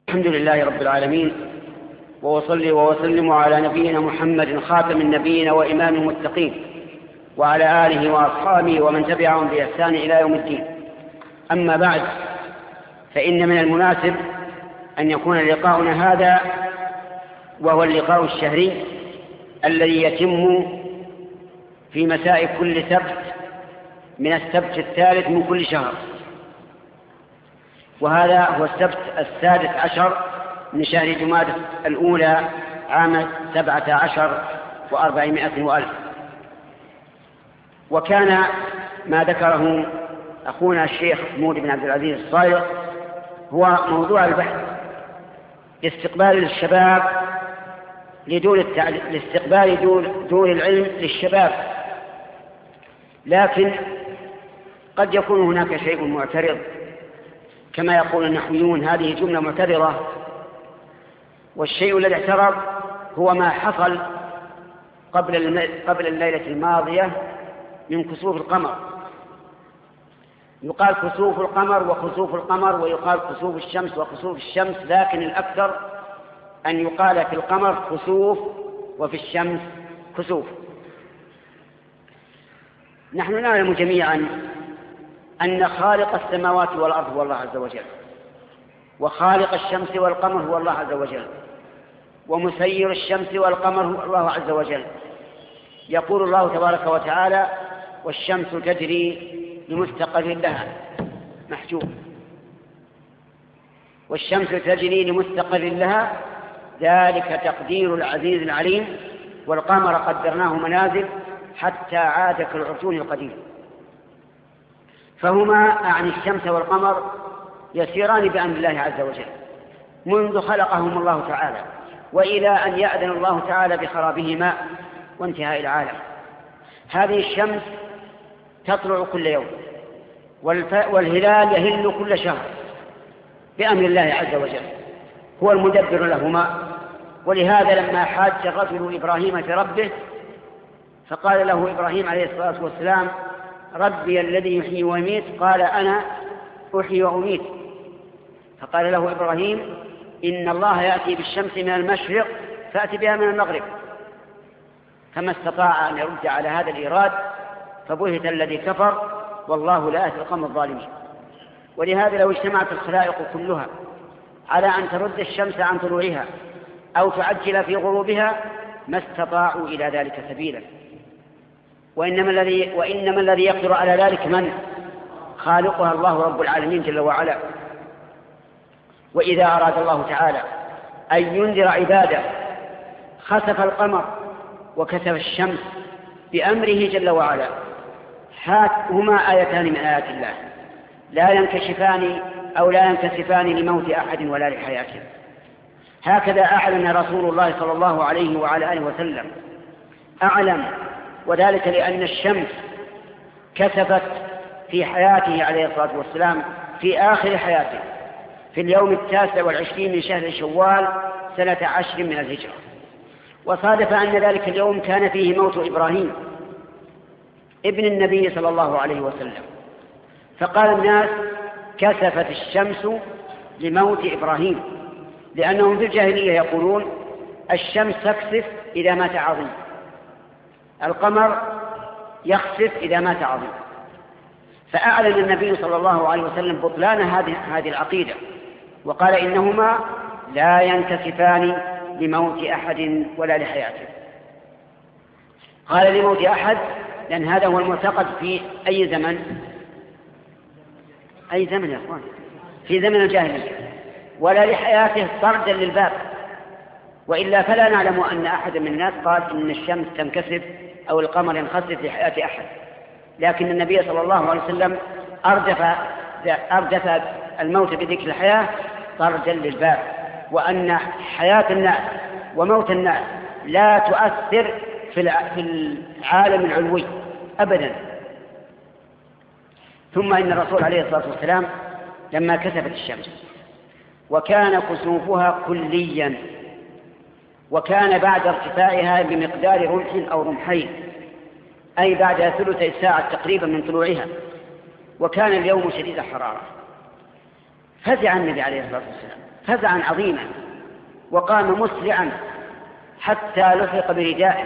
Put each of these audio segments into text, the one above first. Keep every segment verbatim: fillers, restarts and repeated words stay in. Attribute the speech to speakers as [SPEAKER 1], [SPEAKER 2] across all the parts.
[SPEAKER 1] الحمد لله رب العالمين، وأصلي وأسلم على نبينا محمد خاتم النبيين وإمام المتقين، وعلى آله وأصحابه ومن تبعهم بإحسان إلى يوم الدين. أما بعد، فإن من المناسب أن يكون لقاؤنا هذا وهو اللقاء الشهري الذي يتم في مساء كل سبت من السبت الثالث من كل شهر، وهذا هو السبت السادس عشر من شهر جمادى الأولى عام سبعة عشر وأربعمائة وألف. وكان ما ذكره أخونا الشيخ محمود بن عبد العزيز الصالح هو موضوع البحث لاستقبال الشباب لدور التعليم، لاستقبال دور, دور العلم للشباب. لكن قد يكون هناك شيء معترض، كما يقول النحويون هذه جملة معترضة، والشيء الذي اعترض هو ما حصل قبل قبل الليلة الماضية من كسوف القمر. يقال كسوف القمر وخسوف القمر، ويقال كسوف الشمس وخسوف الشمس، لكن الأكثر أن يقال في القمر خسوف وفي الشمس كسوف. نحن نعلم جميعا أن خالق السماوات والأرض هو الله عز وجل، وخالق الشمس والقمر هو الله عز وجل، ومسير الشمس والقمر هو الله عز وجل. يقول الله تبارك وتعالى: والشمس تجري لمستقر لها محجوب، والشمس تجري لمستقر لها ذلك تقدير العزيز العليم، والقمر قدرناه منازل حتى عاد كالعرجون القديم. فهما أعني الشمس والقمر يسيران بأمر الله عز وجل منذ خلقهم الله تعالى، وإلى أن يأذن الله تعالى بخرابهما وانتهاء العالم. هذه الشمس تطلع كل يوم، والهلال يهل كل شهر بأمر الله عز وجل، هو المدبر لهما. ولهذا لما حاج الرجل إبراهيم في ربه فقال له إبراهيم عليه الصلاة والسلام: ربي الذي يحيي ويميت، قال أنا أحيي وأميت. فقال له إبراهيم: إن الله يأتي بالشمس من المشرق فأتي بها من المغرب. فما استطاع أن يرد على هذا الإيراد، فبهت الذي كفر، والله لا يهدي القوم الظالمين. ولهذا لو اجتمعت الخلائق كلها على أن ترد الشمس عن طلوعها أو تعجل في غروبها ما استطاعوا إلى ذلك سبيلا. وإنما الذي وإنما الذي يقدر على ذلك من؟ خالقها الله رب العالمين جل وعلا. وإذا أراد الله تعالى أن ينذر عباده خسف القمر وكسف الشمس بأمره جل وعلا. هما آيتان من آيات الله لا ينكشفان أو لا ينكسفان لموت أحد ولا لحياته. هكذا أعلن رسول الله صلى الله عليه وعلى آله وسلم، أعلم، وذلك لأن الشمس كسفت في حياته عليه الصلاة والسلام في آخر حياته في اليوم التاسع والعشرين من شهر شوال سنة عشر من الهجرة. وصادف أن ذلك اليوم كان فيه موت إبراهيم ابن النبي صلى الله عليه وسلم. فقال الناس: كسفت الشمس لموت إبراهيم، لأنهم في الجاهلية يقولون الشمس تكسف إذا مات عظيم، القمر يخسف إذا مات عظيم. فأعلن النبي صلى الله عليه وسلم بطلان هذه العقيدة، وقال: إنهما لا ينكسفان لموت أحد ولا لحياته. قال لموت أحد لأن هذا هو المعتقد في أي زمن أي زمن يا أخوان في زمن الجاهلية، ولا لحياته طردا للباب، وإلا فلا نعلم أن أحد من الناس قال إن الشمس تنكسف أو القمر ينخسف لحياة أحد. لكن النبي صلى الله عليه وسلم أردف, أردف الموت بذكر الحياة طردا للباب، وأن حياة الناس وموت الناس لا تؤثر في العالم العلوي أبدا. ثم إن الرسول عليه الصلاة والسلام لما كسفت الشمس وكان كسوفها كليا، وكان بعد ارتفاعها بمقدار رمح أو رمحين، أي بعد ثلث ساعة تقريبا من طلوعها، وكان اليوم شديد الحرارة. فزع النبي عليه الصلاة والسلام فزعا عظيما، وقام مسرعا حتى لحق بردائه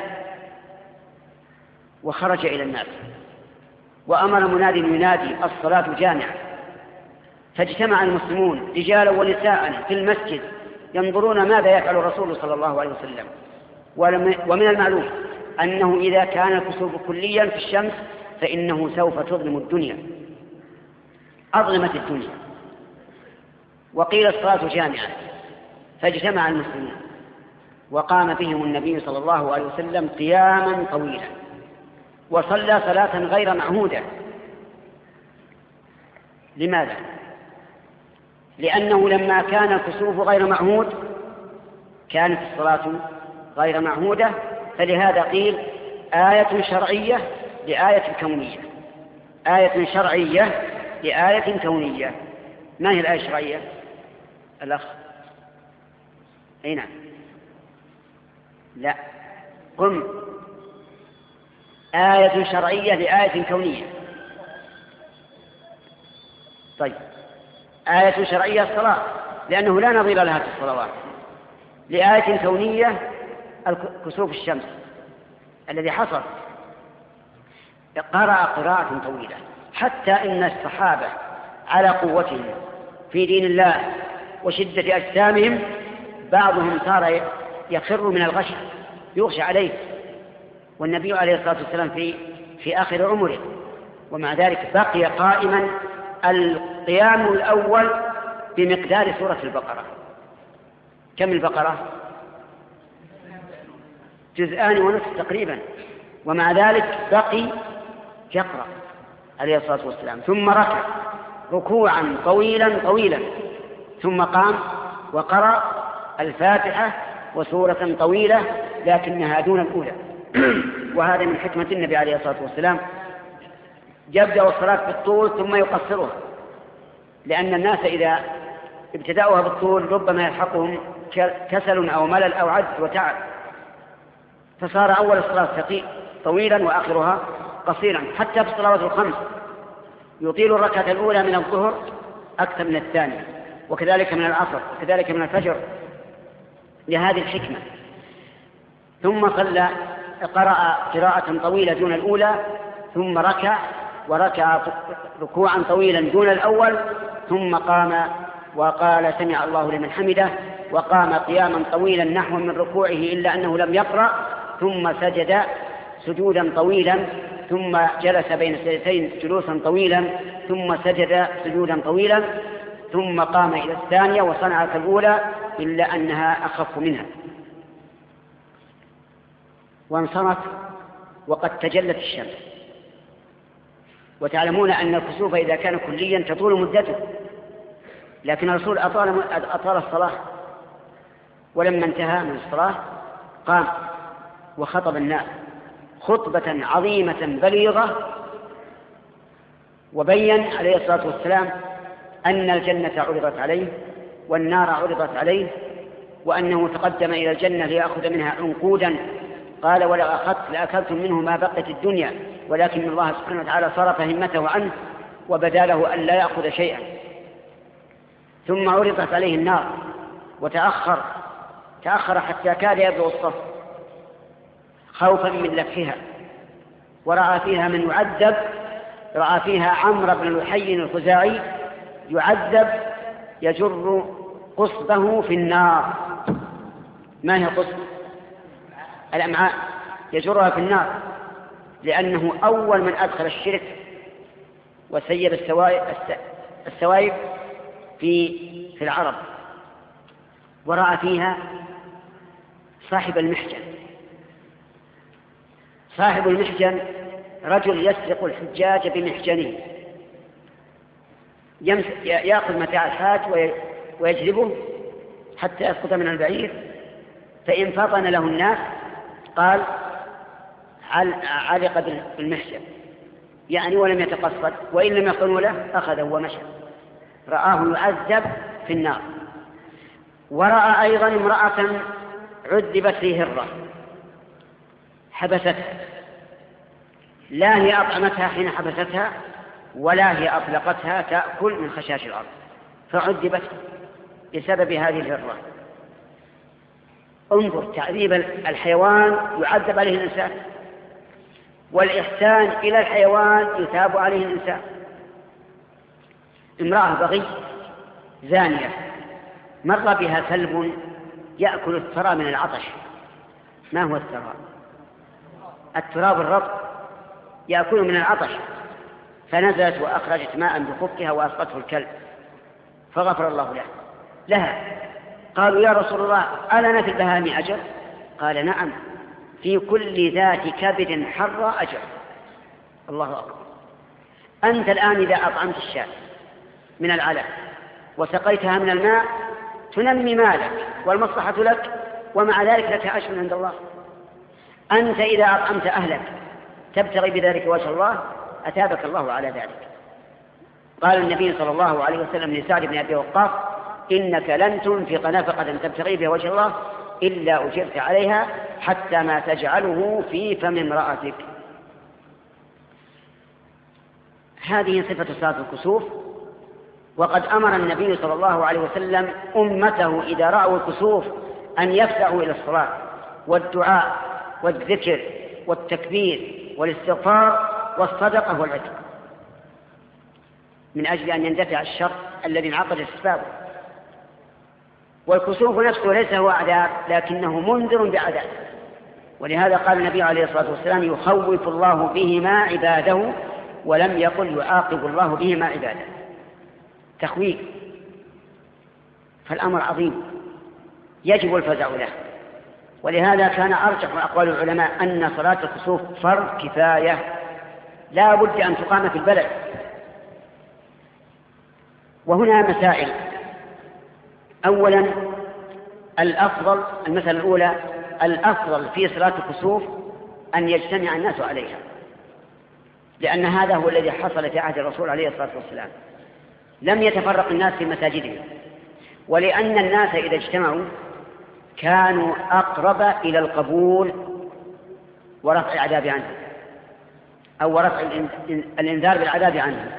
[SPEAKER 1] وخرج إلى الناس، وأمر مناد ينادي الصلاة جامعة. فاجتمع المسلمون رجالا ونساء في المسجد ينظرون ماذا يفعل الرسول صلى الله عليه وسلم. ومن المعلوم أنه إذا كان الكسوف كليا في الشمس فإنه سوف تظلم الدنيا، أظلمت الدنيا. وقيل الصلاة جامعة، فاجتمع المسلمون وقام بهم النبي صلى الله عليه وسلم قياما طويلا، وصلى صلاة غير معهودة. لماذا؟ لأنه لما كان الكسوف غير معهود كانت الصلاة غير معهودة، فلهذا قيل آية شرعية لآية كونية، آية شرعية لآية كونية. ما هي الآية الشرعية؟ الأخ أي نعم، لا قم. آية شرعية لآية كونية. طيب، آية شرعية الصلاة لأنه لا نظير لها في الصلوات، لآية كونية كسوف الشمس الذي حصل. قرأ قراءة طويلة حتى إن الصحابة على قوتهم في دين الله وشدة أجسامهم بعضهم صار يخر من الغش يغشى عليه، والنبي عليه الصلاة والسلام في في آخر عمره، ومع ذلك بقي قائما القيام الأول بمقدار سورة البقرة. كم البقرة؟ جزءان ونصف تقريبا، ومع ذلك بقي يقرأ عليه الصلاة والسلام، ثم ركع ركوعا طويلا طويلا، ثم قام وقرأ الفاتحة وسورة طويلة لكنها دون الأولى. وهذا من حكمة النبي عليه الصلاة والسلام، يبدأ الصلاة بالطول ثم يقصرها، لأن الناس إذا ابتدأوها بالطول ربما يلحقهم كسل أو ملل أو عجز وتعب، فصار أول الصلاة طويلا وآخرها قصيرا. حتى في الصلوات الخمس يطيل الركعة الأولى من الظهر أكثر من الثانية، وكذلك من العصر، وكذلك من الفجر، لهذه الحكمة. ثم صلى قرأ قراءة طويلة دون الأولى، ثم ركع وركع ركوعا طويلا دون الأول، ثم قام وقال سمع الله لمن حمده، وقام قياما طويلا نحو من ركوعه إلا أنه لم يقرأ، ثم سجد سجودا طويلا، ثم جلس بين السجدتين جلوسا طويلا، ثم سجد سجودا طويلا، ثم قام إلى الثانية وصنع كالأولى إلا أنها أخف منها، وانصرف وقد تجلت الشمس. وتعلمون أن الكسوف إذا كان كليا تطول مدته، لكن الرسول أطال, أطال الصلاة، ولما انتهى من الصلاة قام وخطب الناس خطبة عظيمة بليغة، وبين عليه الصلاة والسلام أن الجنة عرضت عليه والنار عرضت عليه، وأنه تقدم إلى الجنة ليأخذ منها عنقودا، قال ولو أخذت لأكلتم منه ما بقيت الدنيا، ولكن الله سبحانه وتعالى صرف همته عنه وبدا له أن لا يأخذ شيئا. ثم عرضت عليه النار وتأخر تأخر حتى كاد يبلغ الصف خوفا من لفها، ورأى فيها من يعذب، رأى فيها عمرو بن لحي الخزاعي يعذب يجر قصبه في النار. ما هي قصب؟ الأمعاء، يجرها في النار، لأنه أول من أدخل الشرك وسيب السوائب في في العرب. ورأى فيها صاحب المحجن. صاحب المحجن رجل يسرق الحجاج بمحجنه، يأخذ متاع الحاج ويجلبه حتى يسقط من البعير، فإن فطن له الناس قال علق بالمحجن، يعني ولم يتقصد، وإن لم يقنوا له أخذه ومشى. رآه يعذب في النار. ورأى أيضا امرأة عذبت في هرة حبستها، لا هي أطعمتها حين حبستها ولا هي أطلقتها تأكل من خشاش الأرض، فعذبت بسبب هذه الهرة. انظر تعذيب الحيوان يعذب عليه الإنسان، والإحسان إلى الحيوان يثاب عليه الإنسان. امرأة بغي زانية مر بها كلب يأكل الثرى من العطش. ما هو الثرى؟ التراب الرطب يأكل من العطش، فنزلت وأخرجت ماء بخفها وأسقته الكلب فغفر الله له لها. قالوا يا رسول الله ألنا في البهائم أجر؟ قال نعم، في كل ذات كبد حر أجر. الله أكبر. أنت الآن إذا أطعمت الشاة من العلف وسقيتها من الماء تنمي مالك والمصلحة لك، ومع ذلك لك أجر عند الله. أنت إذا أطعمت أهلك تبتغي بذلك وجه الله أتابك الله على ذلك. قال النبي صلى الله عليه وسلم لسعد بن أبي وقاص إنك لن تنفق نفقة تبتغي بها وجه الله إلا أجرت عليها حتى ما تجعله في فم امرأتك. هذه صفة صلاة الكسوف. وقد أمر النبي صلى الله عليه وسلم أمته إذا رأوا الكسوف أن يفزعوا إلى الصلاة والدعاء والذكر والتكبير والاستغفار والصدقة والعتق، من أجل أن يندفع الشر الذي انعقد أسبابه. والكسوف نفسه ليس هو عذاب لكنه منذر بعذاب، ولهذا قال النبي عليه الصلاة والسلام يخوف الله بهما عباده، ولم يقل يعاقب الله بهما عباده. تخويف. فالأمر عظيم يجب الفزع له. ولهذا كان أرجح أقوال العلماء أن صلاة الكسوف فرض كفاية لا بد أن تقام في البلد. وهنا مسائل. أولا الأفضل، المسألة الأولى، الأفضل في صلاة الكسوف أن يجتمع الناس عليها، لأن هذا هو الذي حصل في عهد الرسول عليه الصلاة والسلام، لم يتفرق الناس في مساجدهم، ولأن الناس إذا اجتمعوا كانوا أقرب إلى القبول ورفع العذاب عنه، أو ورفع الإنذار بالعذاب عنه.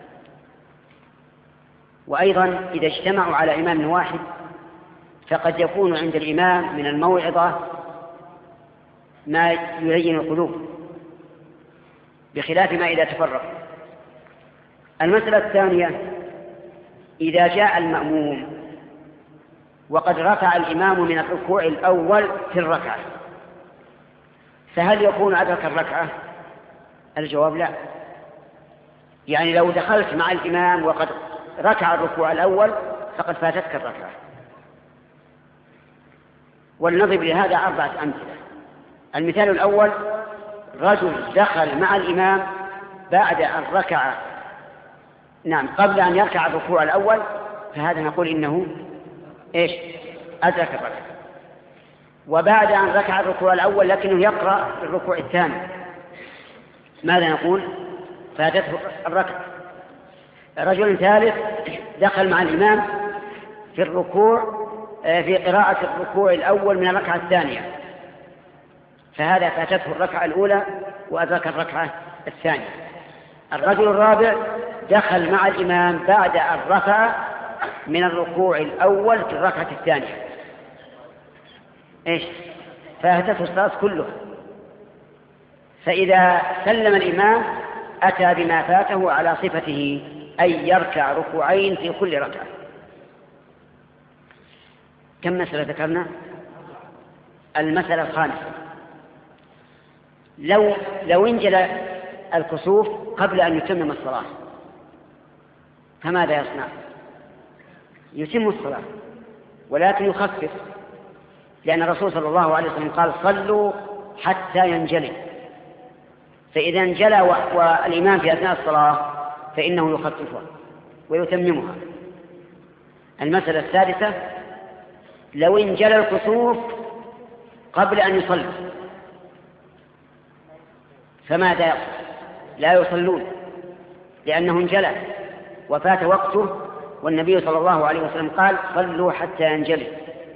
[SPEAKER 1] وأيضا إذا اجتمعوا على إمام واحد فقد يكون عند الإمام من الموعظة ما يلين القلوب، بخلاف ما إذا تفرق. المسألة الثانية إذا جاء المأموم وقد رفع الإمام من الركوع الأول في الركعة، فهل يكون أدرك الركعة؟ الجواب لا. يعني لو دخلت مع الإمام وقد ركع الركوع الأول فقد فاتتك الركعة. ولنضرب لهذا أربعة أمثلة. المثال الأول: رجل دخل مع الإمام بعد أن ركع، نعم قبل أن يركع الركوع الأول، فهذا نقول إنه إيش؟ أدرك الركعة. وبعد أن ركع الركوع الأول لكنه يقرأ الركوع الثاني، ماذا نقول؟ فاتته الركعة. رجل ثالث دخل مع الإمام في الركوع في قراءة الركوع الأول من الركعة الثانية، فهذا فاتته الركعة الأولى وأدرك الركعة الثانية. الرجل الرابع دخل مع الإمام بعد أن رفع من الركوع الأول في الركعة الثانية، إيش؟ فاتته الصلاة كله. فإذا سلم الإمام أتى بما فاته على صفته، أي يركع ركوعين في كل ركعة. كم مسألة ذكرنا؟ المسألة الخامسة: لو لو انجل الكسوف قبل أن يتمم الصلاة فماذا يصنع؟ يتم الصلاة ولكن يخفف، لأن الرسول صلى الله عليه وسلم قال: صلوا حتى ينجلي. فإذا انجلى والإمام في أثناء الصلاة فإنه يخففها ويتممها. المسألة السادسة: لو انجلى الكسوف قبل أن يصلي فماذا يقول؟ لا يصلون، لأنه انجلى وفات وقته، والنبي صلى الله عليه وسلم قال: صلوا حتى ينجلي.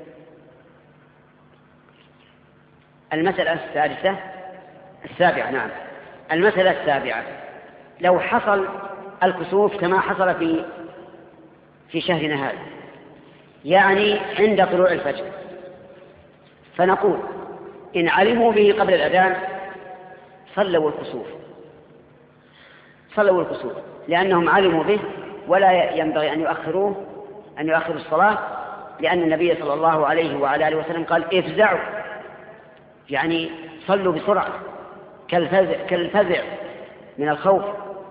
[SPEAKER 1] المسألة السادسة السابعة نعم المسألة السابعة: لو حصل الكسوف كما حصل في في شهرنا هذا، يعني عند طلوع الفجر. فنقول إن علموا به قبل الأذان صلوا الكسوف، صلوا الكسوف لأنهم علموا به، ولا ينبغي أن يؤخروه أن يؤخروا الصلاة، لأن النبي صلى الله عليه وعلى آله وسلم قال افزعوا، يعني صلوا بسرعة كالفزع, كالفزع من الخوف.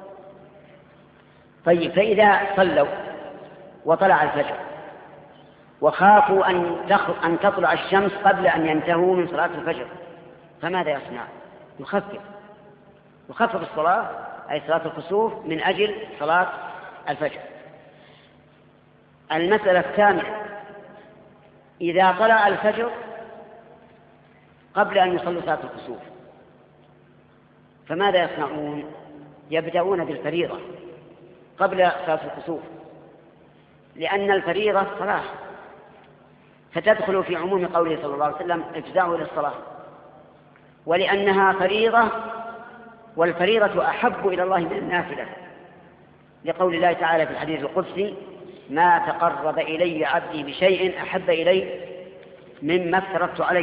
[SPEAKER 1] طيب، فإذا صلوا وطلع الفجر وخافوا أن أن تطلع الشمس قبل أن ينتهوا من صلاة الفجر، فماذا يصنع؟ يخفف يخفف الصلاة، أي صلاة الكسوف، من أجل صلاة الفجر. المسألة الثانية، إذا طلع الفجر قبل أن يصلوا صلاة الكسوف فماذا يصنعون؟ يبدأون بالفريضة قبل صلاة الكسوف، لأن الفريضة صلاة، فتدخل في عموم قوله صلى الله عليه وسلم افزعوا إلى الصلاة، ولأنها فريضة، والفريضة أحب إلى الله من النافلة، لقول الله تعالى في الحديث القدسي ما تقرب إلي عبدي بشيء أحب إلي مما افترضت عليه.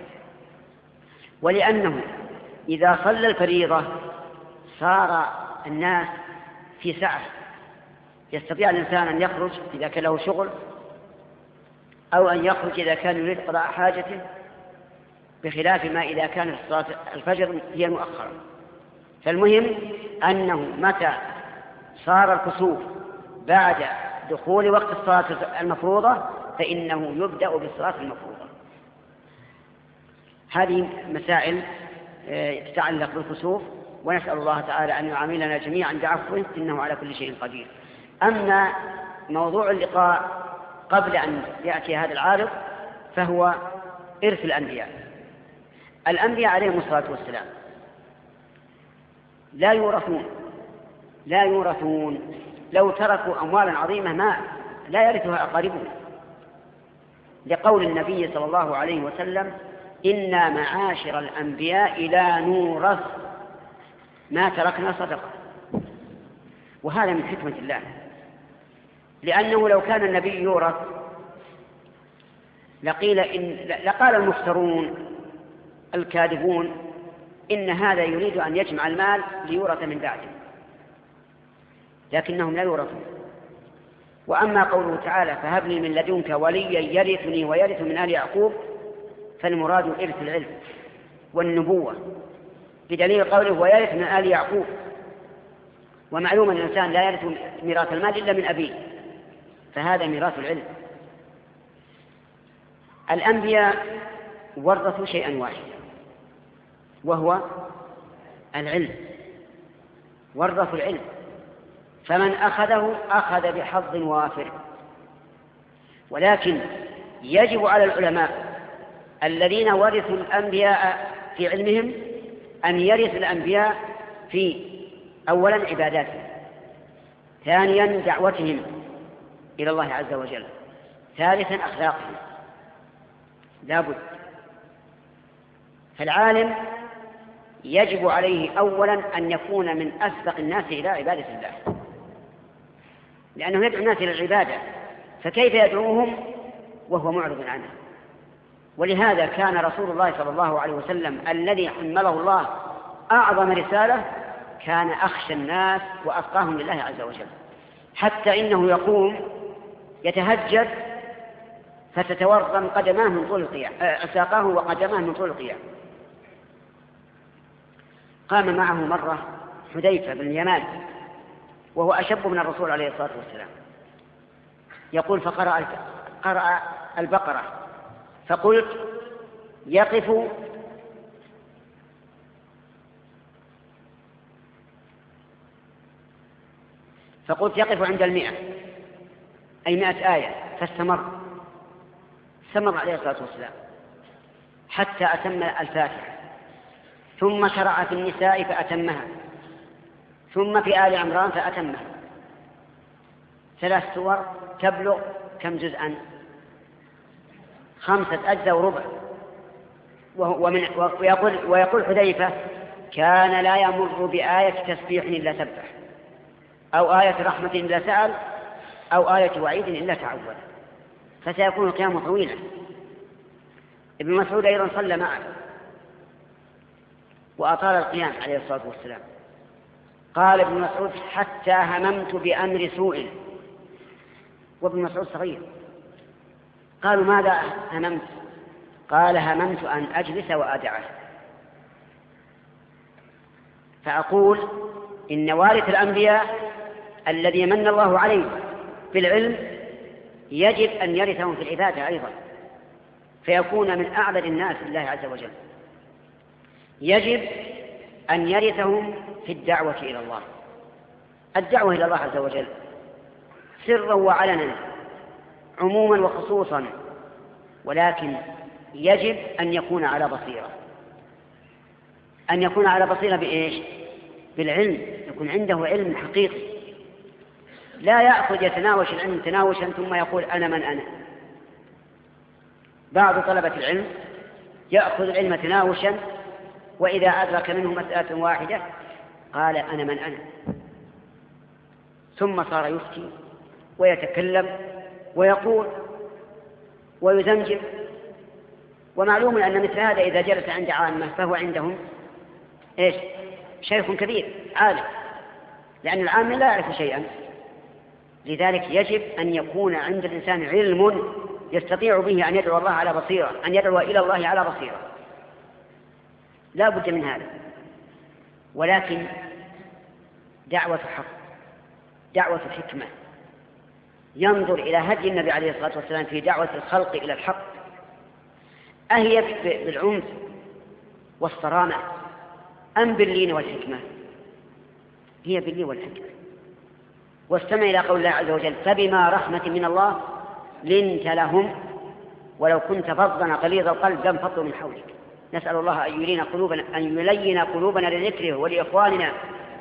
[SPEAKER 1] ولأنه إذا صلى الفريضة صار الناس في سعة، يستطيع الإنسان أن يخرج إذا كان له شغل، أو أن يخرج إذا كان يريد قضاء حاجته، بخلاف ما إذا كانت صلاة الفجر هي المؤخرة. فالمهم أنه متى صار الكسوف بعد دخول وقت الصلاة المفروضة فإنه يبدأ بالصلاة المفروضة. هذه مسائل تتعلق بالكسوف، ونسأل الله تعالى أن يعاملنا جميعا بعفوه إنه على كل شيء قدير. أما موضوع اللقاء قبل أن يأتي هذا العارض فهو إرث الأنبياء. الأنبياء عليهم الصلاة والسلام لا يورثون لا يورثون لو تركوا أموالا عظيمة ما لا يرثها أقاربهم، لقول النبي صلى الله عليه وسلم إنا معاشر الأنبياء لا نورث ما تركنا صدقة. وهذا من حكمة الله، لأنه لو كان النبي يورث لقيل إن لقال المفترون الكاذبون إن هذا يريد أن يجمع المال ليورث من بعده، لكنهم لا يورثون. وأما قوله تعالى فهب لي من لدنك وليا يرثني ويرث من آل يعقوب، فالمراد إرث العلم والنبوة، بدليل قوله ويرث من آل يعقوب. ومعلوم أن الإنسان لا يرث ميراث المال إلا من أبيه، فهذا ميراث العلم. الأنبياء ورثوا شيئا واحدا وهو العلم، ورثوا العلم، فمن أخذه أخذ بحظ وافر. ولكن يجب على العلماء الذين ورثوا الأنبياء في علمهم أن يرث الأنبياء في أولا عباداتهم، ثانيا دعوتهم إلى الله عز وجل، ثالثا أخلاقهم، لا بد. فالعالم يجب عليه أولا أن يكون من أسبق الناس إلى عبادة الله، لأنه يدعو الناس إلى العبادة، فكيف يدعوهم وهو معرض عنها؟ ولهذا كان رسول الله صلى الله عليه وسلم الذي حمله الله أعظم رسالة كان أخشى الناس وأتقاهم لله عز وجل، حتى إنه يقوم يتهجد فتتورم قدماه من طول القيام، ساقاه وقدماه من طول القيام. قام معه مرة حذيفة بن اليمان وهو أشب من الرسول عليه الصلاة والسلام، يقول فقرأ قرأ البقرة، فقلت يقف فقلت يقف عند المئة، أي مئة آية، فاستمر استمر عليه الصلاة والسلام حتى أتم الفاتحة، ثم شرع في النساء فأتمها، ثم في آل عمران فأتمها، ثلاث سور تبلغ كم جزءا؟ خمسة أجزاء وربع. ومن ويقول, ويقول حذيفة كان لا يمر بآية تسبيح إلا سبح، أو آية رحمة إلا سأل، أو آية وعيد إلا تعود، فسيكون القيام طويلا. ابن مسعود أيضا صلى معه وأطال القيام عليه الصلاة والسلام. قال ابن مسعود: حتى هممت بأمر سوء. وابن مسعود صغير. قالوا: ماذا هممت؟ قال: هممت أن أجلس وأدعه. فأقول إن وارث الأنبياء الذي من الله عليه بالعلم يجب أن يرثهم في العبادة أيضا، فيكون من أعبد الناس لله عز وجل. يجب أن يرثهم في الدعوة إلى الله، الدعوة إلى الله عز وجل سرا وعلنا، عموما وخصوصا، ولكن يجب أن يكون على بصيرة. أن يكون على بصيرة بإيش؟ بالعلم، يكون عنده علم حقيقي، لا يأخذ يتناوش العلم تناوشا ثم يقول أنا من أنا. بعض طلبة العلم يأخذ العلم تناوشا، وإذا أدرك منه مسألة واحدة قال أنا من أنا، ثم صار يفتي ويتكلم ويقول ويزمجم. ومعلوم أن مثل هذا إذا جلس عند عامة فهو عندهم إيش؟ شيخ كبير عالم، لأن العام لا يعرف شيئا. لذلك يجب أن يكون عند الإنسان علم يستطيع به أن يدعو الله على بصيرة، أن يدعو إلى الله على بصيرة، لا بد من هذا. ولكن دعوة حق، دعوة حكمة، ينظر إلى هدي النبي عليه الصلاة والسلام في دعوة الخلق إلى الحق، أهي بالعنف والصرامة أم باللين والحكمة؟ هي باللين والحكمة. واستمع إلى قول الله عز وجل: فبما رحمة من الله لنت لهم ولو كنت فظا غليظ القلب لانفضوا من حولك. نسأل الله أن يلين قلوبنا، أن يلين قلوبنا لذكره ولإخواننا.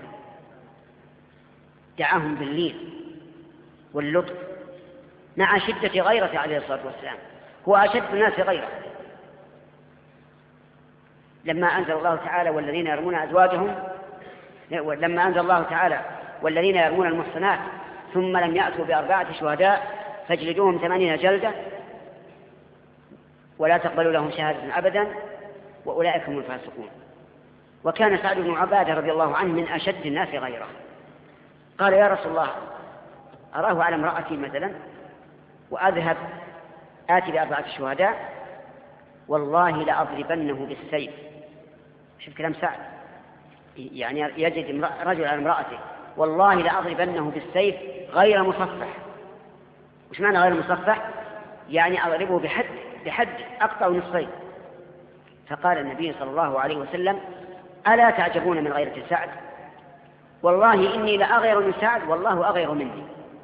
[SPEAKER 1] دعاهم باللين واللطف مع شدة غيرته عليه الصلاة والسلام، هو أشد الناس غيره. لما أنزل الله تعالى والذين يرمون أزواجهم، لما أنزل الله تعالى والذين يرمون المحصنات ثم لم يأتوا بأربعة شهداء فاجلدوهم ثمانين جلدة ولا تقبلوا لهم شهادة أبدا وأولئك هم الفاسقون. وكان سعد بن عبادة رضي الله عنه من أشد الناس غيره. قال: يا رسول الله، أراه على امرأتي مثلا وأذهب آتي بأربعة شهداء والله لأضربنه بالسيف. شوف كلام سعد، يعني يجد رجل على امرأته والله لأضربنه بالسيف غير مصفح. وش معنى غير مصفح؟ يعني أضربه بحد بحد أقطع نصفين. فقال النبي صلى الله عليه وسلم: ألا تعجبون من غيرة سعد؟ والله إني لأغير من سعد والله أغير مني.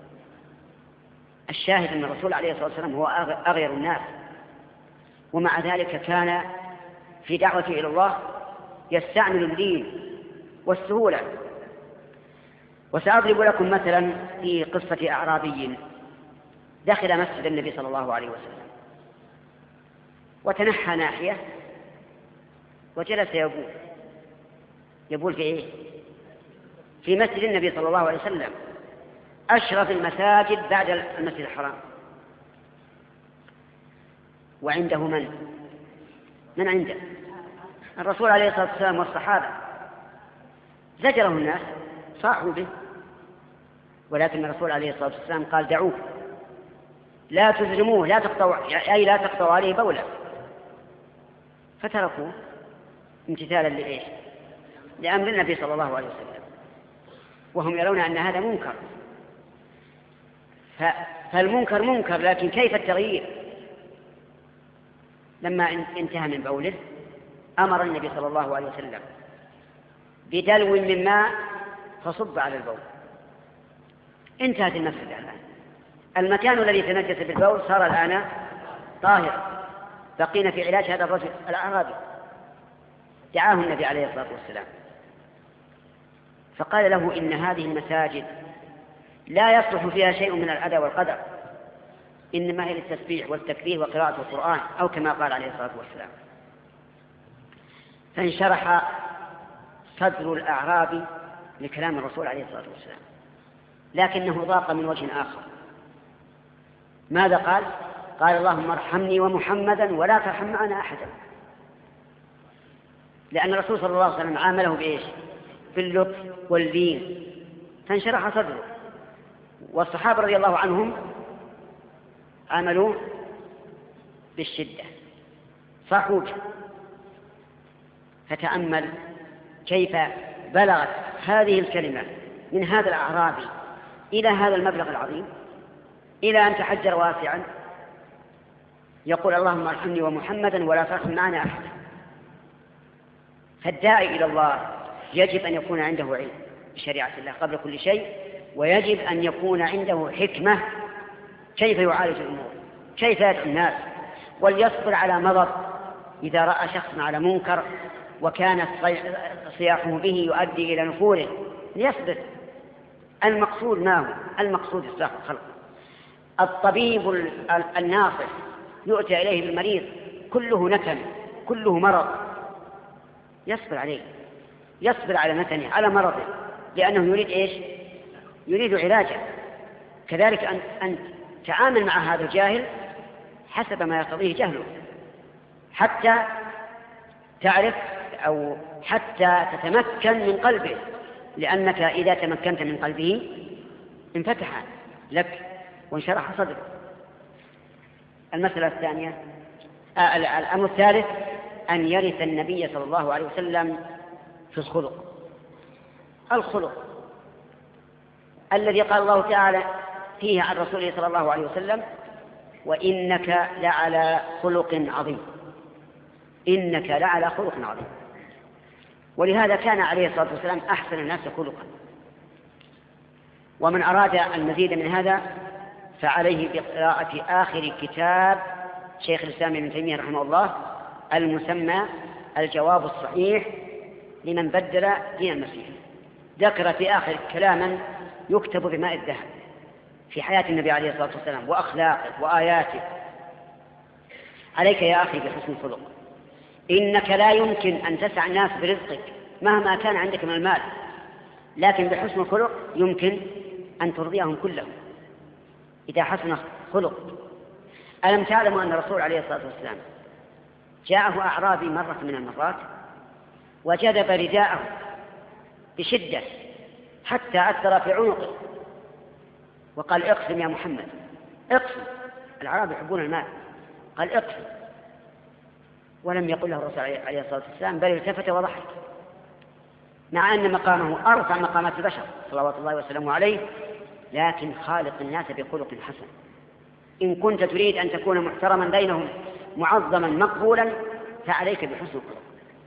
[SPEAKER 1] الشاهد أن الرسول عليه الصلاة والسلام هو أغير الناس، ومع ذلك كان في دعوته إلى الله يستعمل اللين والسهولة. وسأضرب لكم مثلا في قصة أعرابي دخل مسجد النبي صلى الله عليه وسلم وتنحى ناحية وجلس يبول. يبول في إيه؟ في مسجد النبي صلى الله عليه وسلم، أشرف المساجد بعد المسجد الحرام. وعنده من؟ من عنده؟ الرسول عليه الصلاة والسلام والصحابة. زجره الناس، صاحوا به، ولكن الرسول عليه الصلاة والسلام قال: دعوه، لا تزرموه، لا تقطعوا، أي لا تقطعوا عليه بولا. فتركوه امتثالا لإيش؟ لأمر النبي صلى الله عليه وسلم، وهم يرون أن هذا منكر. فالمنكر منكر، لكن كيف التغيير؟ لما انتهى من بوله أمر النبي صلى الله عليه وسلم بدلو من ماء فصب على البول. انتهت المسألة الآن. المكان الذي تنجس بالبول صار الآن طاهر. بقينا في علاج هذا الرجل الأعرابي. دعاه النبي عليه الصلاة والسلام فقال له: إن هذه المساجد لا يصلح فيها شيء من الأذى والقدر، إنما هي للتسبيح والتكبير وقراءة القرآن، أو كما قال عليه الصلاة والسلام. فانشرح صدر الأعرابي لكلام الرسول عليه الصلاة والسلام، لكنه ضاق من وجه آخر. ماذا قال؟ قال اللهم ارحمني ومحمدا ولا ترحم معنا أحدا، لأن الرسول صلى الله عليه وسلم عامله بإيش؟ باللطف واللين، فانشرح صدره. والصحابة رضي الله عنهم عملوا بالشدة صحوج. فتأمل كيف بلغت هذه الكلمة من هذا الأعرابي إلى هذا المبلغ العظيم، إلى أن تحجر واسعا يقول اللهم ارحمني ومحمدا ولا ترحم معنا أحدا. فالداعي إلى الله يجب أن يكون عنده علم بشريعة الله قبل كل شيء، ويجب أن يكون عنده حكمة كيف يعالج الأمور، كيف يدعو الناس، وليصبر على مرض. إذا رأى شخص على منكر وكانت صياحه به يؤدي إلى نفوره ليصبر. المقصود ما هو؟ المقصود إصلاح الخلق. الطبيب الناصح يؤتى إليه بالمريض كله نتن، كله مرض، يصبر عليه، يصبر على نتنه، على مرضه، لأنه يريد إيش؟ يريد علاجه. كذلك أن, أن تعامل مع هذا الجاهل حسب ما يقتضيه جهله، حتى تعرف أو حتى تتمكن من قلبه، لأنك إذا تمكنت من قلبه انفتح لك وانشرح صدره. المسألة الثانية آه الأمر الثالث أن يرث النبي صلى الله عليه وسلم في الخلق. الخلق الذي قال الله تعالى فيه عن رسوله صلى الله عليه وسلم وإنك لعلى خلق عظيم، إنك لعلى خلق عظيم. ولهذا كان عليه الصلاة والسلام أحسن الناس خلقا. ومن أراد المزيد من هذا فعليه بقراءة آخر كتاب شيخ الإسلام ابن تيمية رحمه الله المسمى الجواب الصحيح لمن بدل دين المسيح. ذكر في آخر كلاما يكتب بماء الذهب في حياة النبي عليه الصلاة والسلام وأخلاقه وآياته. عليك يا أخي بحسن الخلق. إنك لا يمكن أن تسع الناس برزقك مهما كان عندك من المال، لكن بحسن الخلق يمكن أن ترضيهم كلهم إذا حسن خلق. ألم تعلموا أن الرسول عليه الصلاة والسلام جاءه أعرابي مرة من المرات وجذب رداءه بشدة حتى أثر في عنقه وقال اقسم يا محمد، اقسم. العرب يحبون المال، قال اقسم. ولم يقل له الرسول عليه الصلاة والسلام، بل التفت وضحك، مع أن مقامه أرفع مقامات البشر صلوات الله وسلامه عليه، لكن خالق الناس بخلق حسن. إن كنت تريد أن تكون محترما بينهم معظما مقبولا فعليك بحسن الخلق.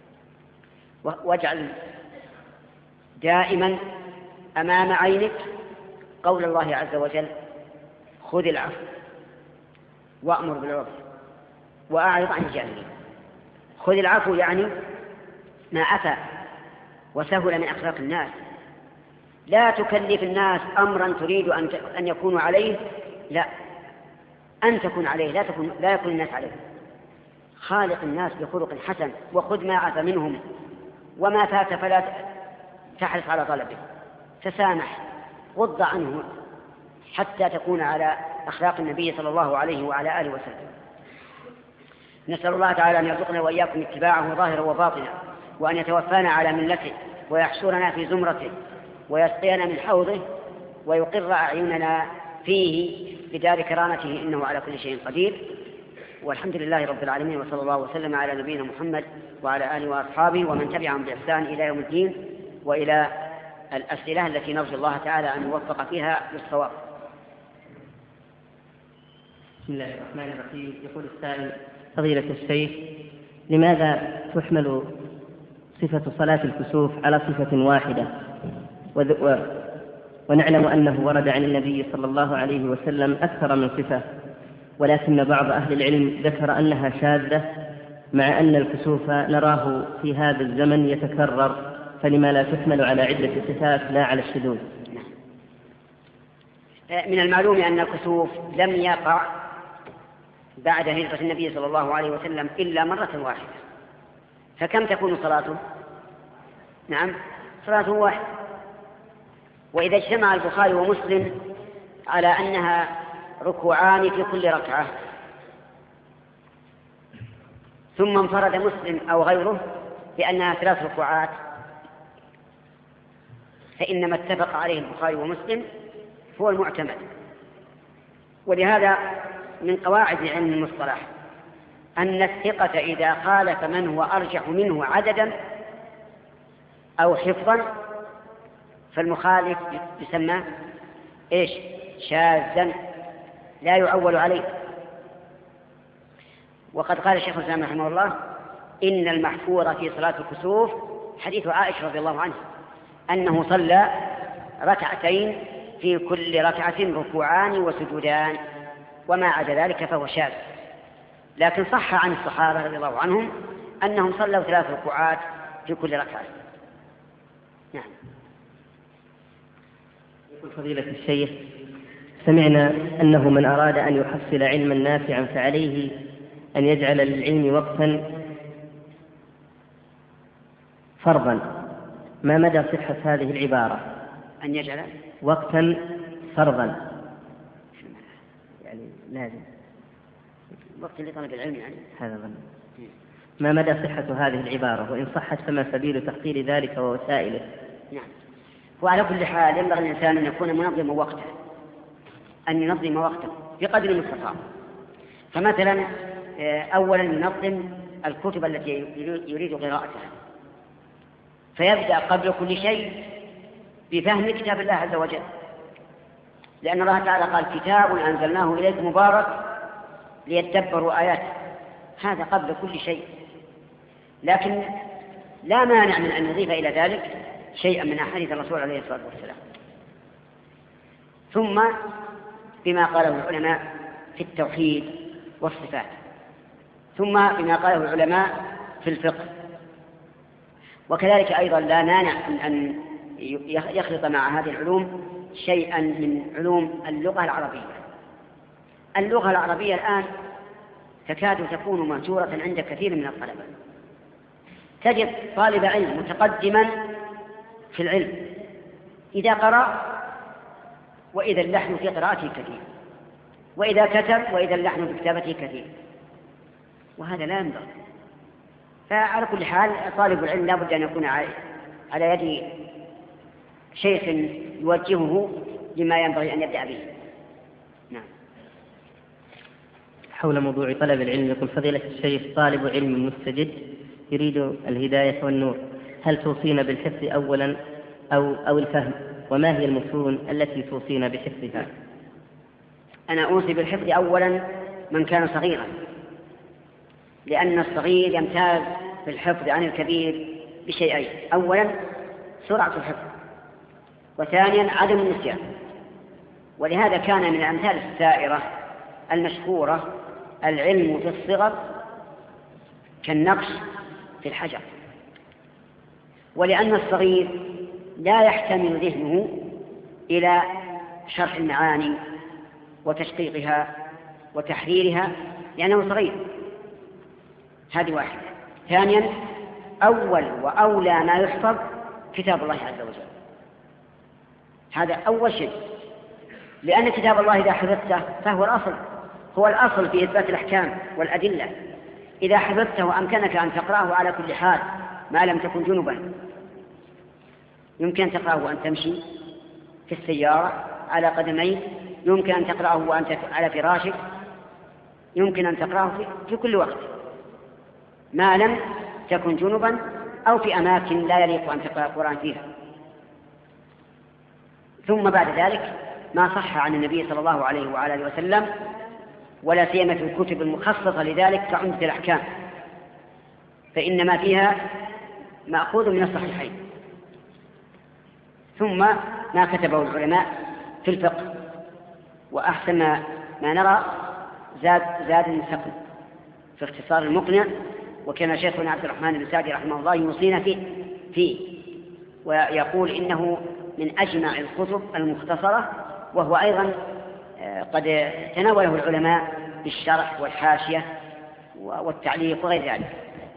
[SPEAKER 1] واجعل دائما أمام عينك قول الله عز وجل خذ العفو وأمر بالعرف وأعرض عن الجاهلين. خذ العفو يعني ما عفا وسهل من أخلاق الناس. لا تكلف الناس أمرا تريد أن يكونوا عليه، لا، أن تكون عليه، لا, تكون لا يكون الناس عليه. خالق الناس بخلق حسن وخذ ما عفا منهم، وما فات فلا تحرص على طلبه، تسامح، غض عنه حتى تكون على أخلاق النبي صلى الله عليه وعلى آله وسلم. نسأل الله تعالى أن يرزقنا وإياكم اتباعه ظاهرا وباطنا، وأن يتوفانا على ملته، ويحشرنا في زمرته، ويسقينا من حوضه، ويقر أعيننا فيه بدار كرامته، إنه على كل شيء قدير. والحمد لله رب العالمين، وصلى الله وسلم على نبينا محمد وعلى آله وأصحابه ومن تبعهم بإحسان إلى يوم الدين. وإلى الأسئلة التي نرجو الله تعالى أن يوفق فيها للصواب.
[SPEAKER 2] بسم الله الرحمن الرحيم. يقول السائل: فضيلة الشيخ، لماذا تحمل صفة صلاة الكسوف على صفة واحدة، و... ونعلم أنه ورد عن النبي صلى الله عليه وسلم أكثر من صفة، ولكن بعض أهل العلم ذكر أنها شاذة، مع أن الكسوف نراه في هذا الزمن يتكرر، فلما لا تحمل على عدة صفات لا على الشذوذ؟
[SPEAKER 1] من المعلوم أن الكسوف لم يقع بعد هجرة النبي صلى الله عليه وسلم إلا مرة واحدة، فكم تكون صلاته؟ نعم، صلاته واحدة. وإذا اجتمع البخاري ومسلم على أنها ركوعان في كل ركعة، ثم انفرد مسلم أو غيره بأنها ثلاث ركوعات، فإنما اتفق عليه البخاري ومسلم هو المعتمد. ولهذا من قواعد علم المصطلح أن الثقة إذا خالف من هو أرجح منه عددا أو حفظا فالمخالف يسمى إيش؟ شاذا لا يعول عليه. وقد قال الشيخ الإسلام رحمه الله إن المحفور في صلاة الكسوف حديث عائشة رضي الله عنها أنه صلى ركعتين في كل ركعة ركوعان وسجودان، وما عدا ذلك فهو شاذ. لكن صح عن الصحابة رضي الله عنهم أنهم صلوا ثلاث ركوعات في كل ركعة. نعم.
[SPEAKER 2] يقول فضيلة الشيخ: سمعنا أنه من أراد أن يحصل علما نافعا فعليه أن يجعل للعلم وقتا فرضا، ما مدى صحة هذه العبارة؟
[SPEAKER 1] أن يجعل
[SPEAKER 2] وقتا فرضا يعني لازم
[SPEAKER 1] وقت لطلب العلم يعني
[SPEAKER 2] هذا ظن. ما مدى صحة هذه العبارة؟ وإن صحت فما سبيل تحصيل ذلك ووسائله؟
[SPEAKER 1] نعم. وعلى كل حال ينبغي الإنسان أن يكون منظم وقته، أن ينظم وقته بقدر المستطاع. فمثلا أولا ينظم الكتب التي يريد قراءتها، فيبدأ قبل كل شيء بفهم كتاب الله عز وجل، لأن الله تعالى قال كتاب أنزلناه إليك مبارك ليتدبروا آياته، هذا قبل كل شيء. لكن لا مانع من أن يضيف إلى ذلك شيئا من أحاديث الرسول عليه الصلاة والسلام. ثم بما قاله العلماء في التوحيد والصفات، ثم بما قاله العلماء في الفقه. وكذلك أيضا لا مانع من أن يخلط مع هذه العلوم شيئا من علوم اللغة العربية. اللغة العربية الآن تكاد تكون مهجورة عند كثير من الطلبة. تجد طالب علم متقدما في العلم إذا قرأ وإذا اللحن في قراءته كثير، وإذا كتب وإذا اللحن في كتابته كثير، وهذا لا ينبغي. فعلى كل حال طالب العلم لا بد أن يكون على يد شيخ يوجهه لما ينبغي أن يبدأ به. نعم.
[SPEAKER 2] حول موضوع طلب العلم يقول فضيلة الشيخ: طالب علم مستجد يريد الهداية والنور، هل توصينا بالحفظ أولا أو, أو الفهم؟ وما هي المتون التي توصينا بحفظها؟
[SPEAKER 1] أنا أوصي بالحفظ أولا من كان صغيرا، لأن الصغير يمتاز في الحفظ عن الكبير بشيئين: أولا سرعة الحفظ، وثانيا عدم النسيان. ولهذا كان من الأمثال السائرة المشهورة العلم في الصغر كالنقش في الحجر. ولأن الصغير لا يحتمل ذهنه إلى شرح المعاني وتشقيقها وتحريرها لأنه صغير، هذه واحدة. ثانيا أول وأولى ما يحفظ كتاب الله عز وجل، هذا أول شيء، لأن كتاب الله إذا حفظته فهو الأصل، هو الأصل في إثبات الأحكام والأدلة. إذا حفظته أمكنك أن تقرأه على كل حال ما لم تكن جنبا. يمكن أن تقرأه وأن تمشي في السيارة على قدميك، يمكن أن تقرأه وأنت على فراشك، يمكن أن تقرأه في كل وقت ما لم تكن جنبا أو في أماكن لا يليق أن تقرأ القرآن فيها. ثم بعد ذلك ما صح عن النبي صلى الله عليه وعلى آله وسلم، ولا سيما في الكتب المخصصة لذلك كعمدة الأحكام، فإنما فيها مأخوذ من الصحيحين. ثم ما كتبه العلماء في الفقه، وأحسن ما نرى زاد زاد المستقنع في اختصار المقنع، وكان شيخنا عبد الرحمن بن سعدي رحمه الله يوصينا فيه, فيه ويقول إنه من أجمع الكتب المختصرة، وهو أيضا قد تناوله العلماء بالشرح والحاشية والتعليق وغير ذلك.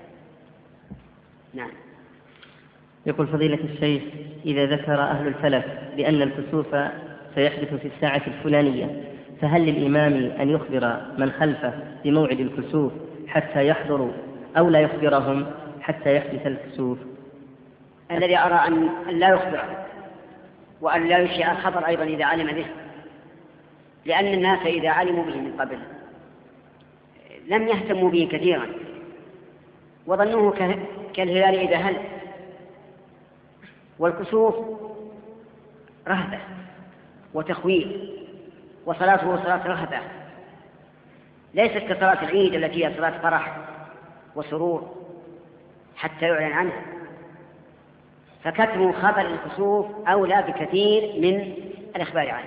[SPEAKER 1] نعم.
[SPEAKER 2] يقول فضيلة الشيخ: إذا ذكر أهل الفلك بأن الكسوف سيحدث في الساعة الفلانية، فهل للإمام أن يخبر من خلفه بموعد الكسوف حتى يحضروا أو لا يخبرهم حتى يحدث الكسوف؟
[SPEAKER 1] الذي أرى أن لا يخبر وأن لا يشيع الخبر أيضا إذا علم به، لأن الناس إذا علموا به من قبل لم يهتموا به كثيرا وظنوه كالهلال إذا هل. والكسوف رهبة وتخويف، وصلاته صلاة رهبة ليست كصلاة العيد التي هي صلاة فرح وسرور حتى يعلن عنها. فكتم خبر الكسوف أولى بكثير من الإخبار عنه.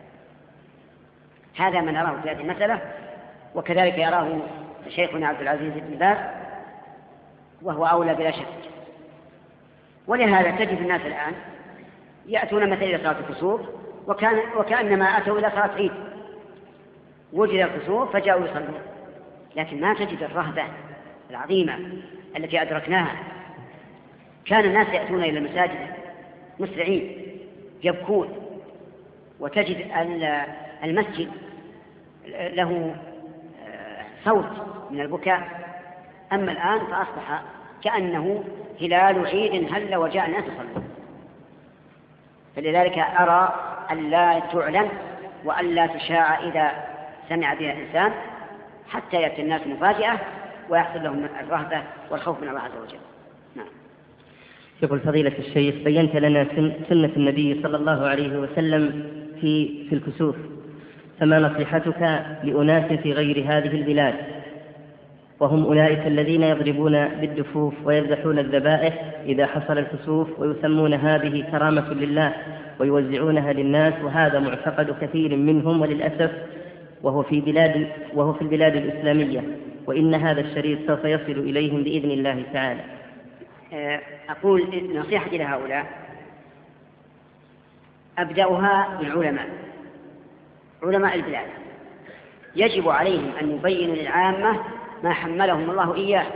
[SPEAKER 1] هذا ما نراه في هذه المسألة، وكذلك يراه شيخنا عبد العزيز بن باز، وهو أولى بلا شك. ولهذا تجد الناس الآن يأتون مثلا إلى صلاة الكسوف وكان وكأنما أتوا إلى صلاة عيد، وجد الكسوف فجاءوا يصلون، لكن ما تجد الرهبة العظيمة التي أدركناها. كان الناس يأتون إلى المساجد مسرعين يبكون، وتجد المسجد له صوت من البكاء. أما الآن فأصبح كأنه هلال عيد هل وجاء الناس يصلون. فلذلك أرى أن لا تعلن وأن لا تشاع إذا سمع بها الإنسان حتى يأتي الناس مفاجأة ويحصل لهم الرهبة والخوف من الله عز وجل. نعم.
[SPEAKER 2] يقول فضيلة الشيخ بينت لنا سنة النبي صلى الله عليه وسلم في في الكسوف، فما نصيحتك لأناس في غير هذه البلاد وهم أولئك الذين يضربون بالدفوف ويذبحون الذبائح إذا حصل الكسوف ويسمون هذه كرامة لله ويوزعونها للناس، وهذا معتقد كثير منهم وللأسف، وهو في بلاد وهو في البلاد الإسلامية، وإن هذا الشريط سوف يصل إليهم بإذن الله تعالى.
[SPEAKER 1] أقول نصيحتي لهؤلاء أبدأها بالعلماء، علماء البلاد. يجب عليهم أن يبينوا للعامة ما حملهم الله إياه،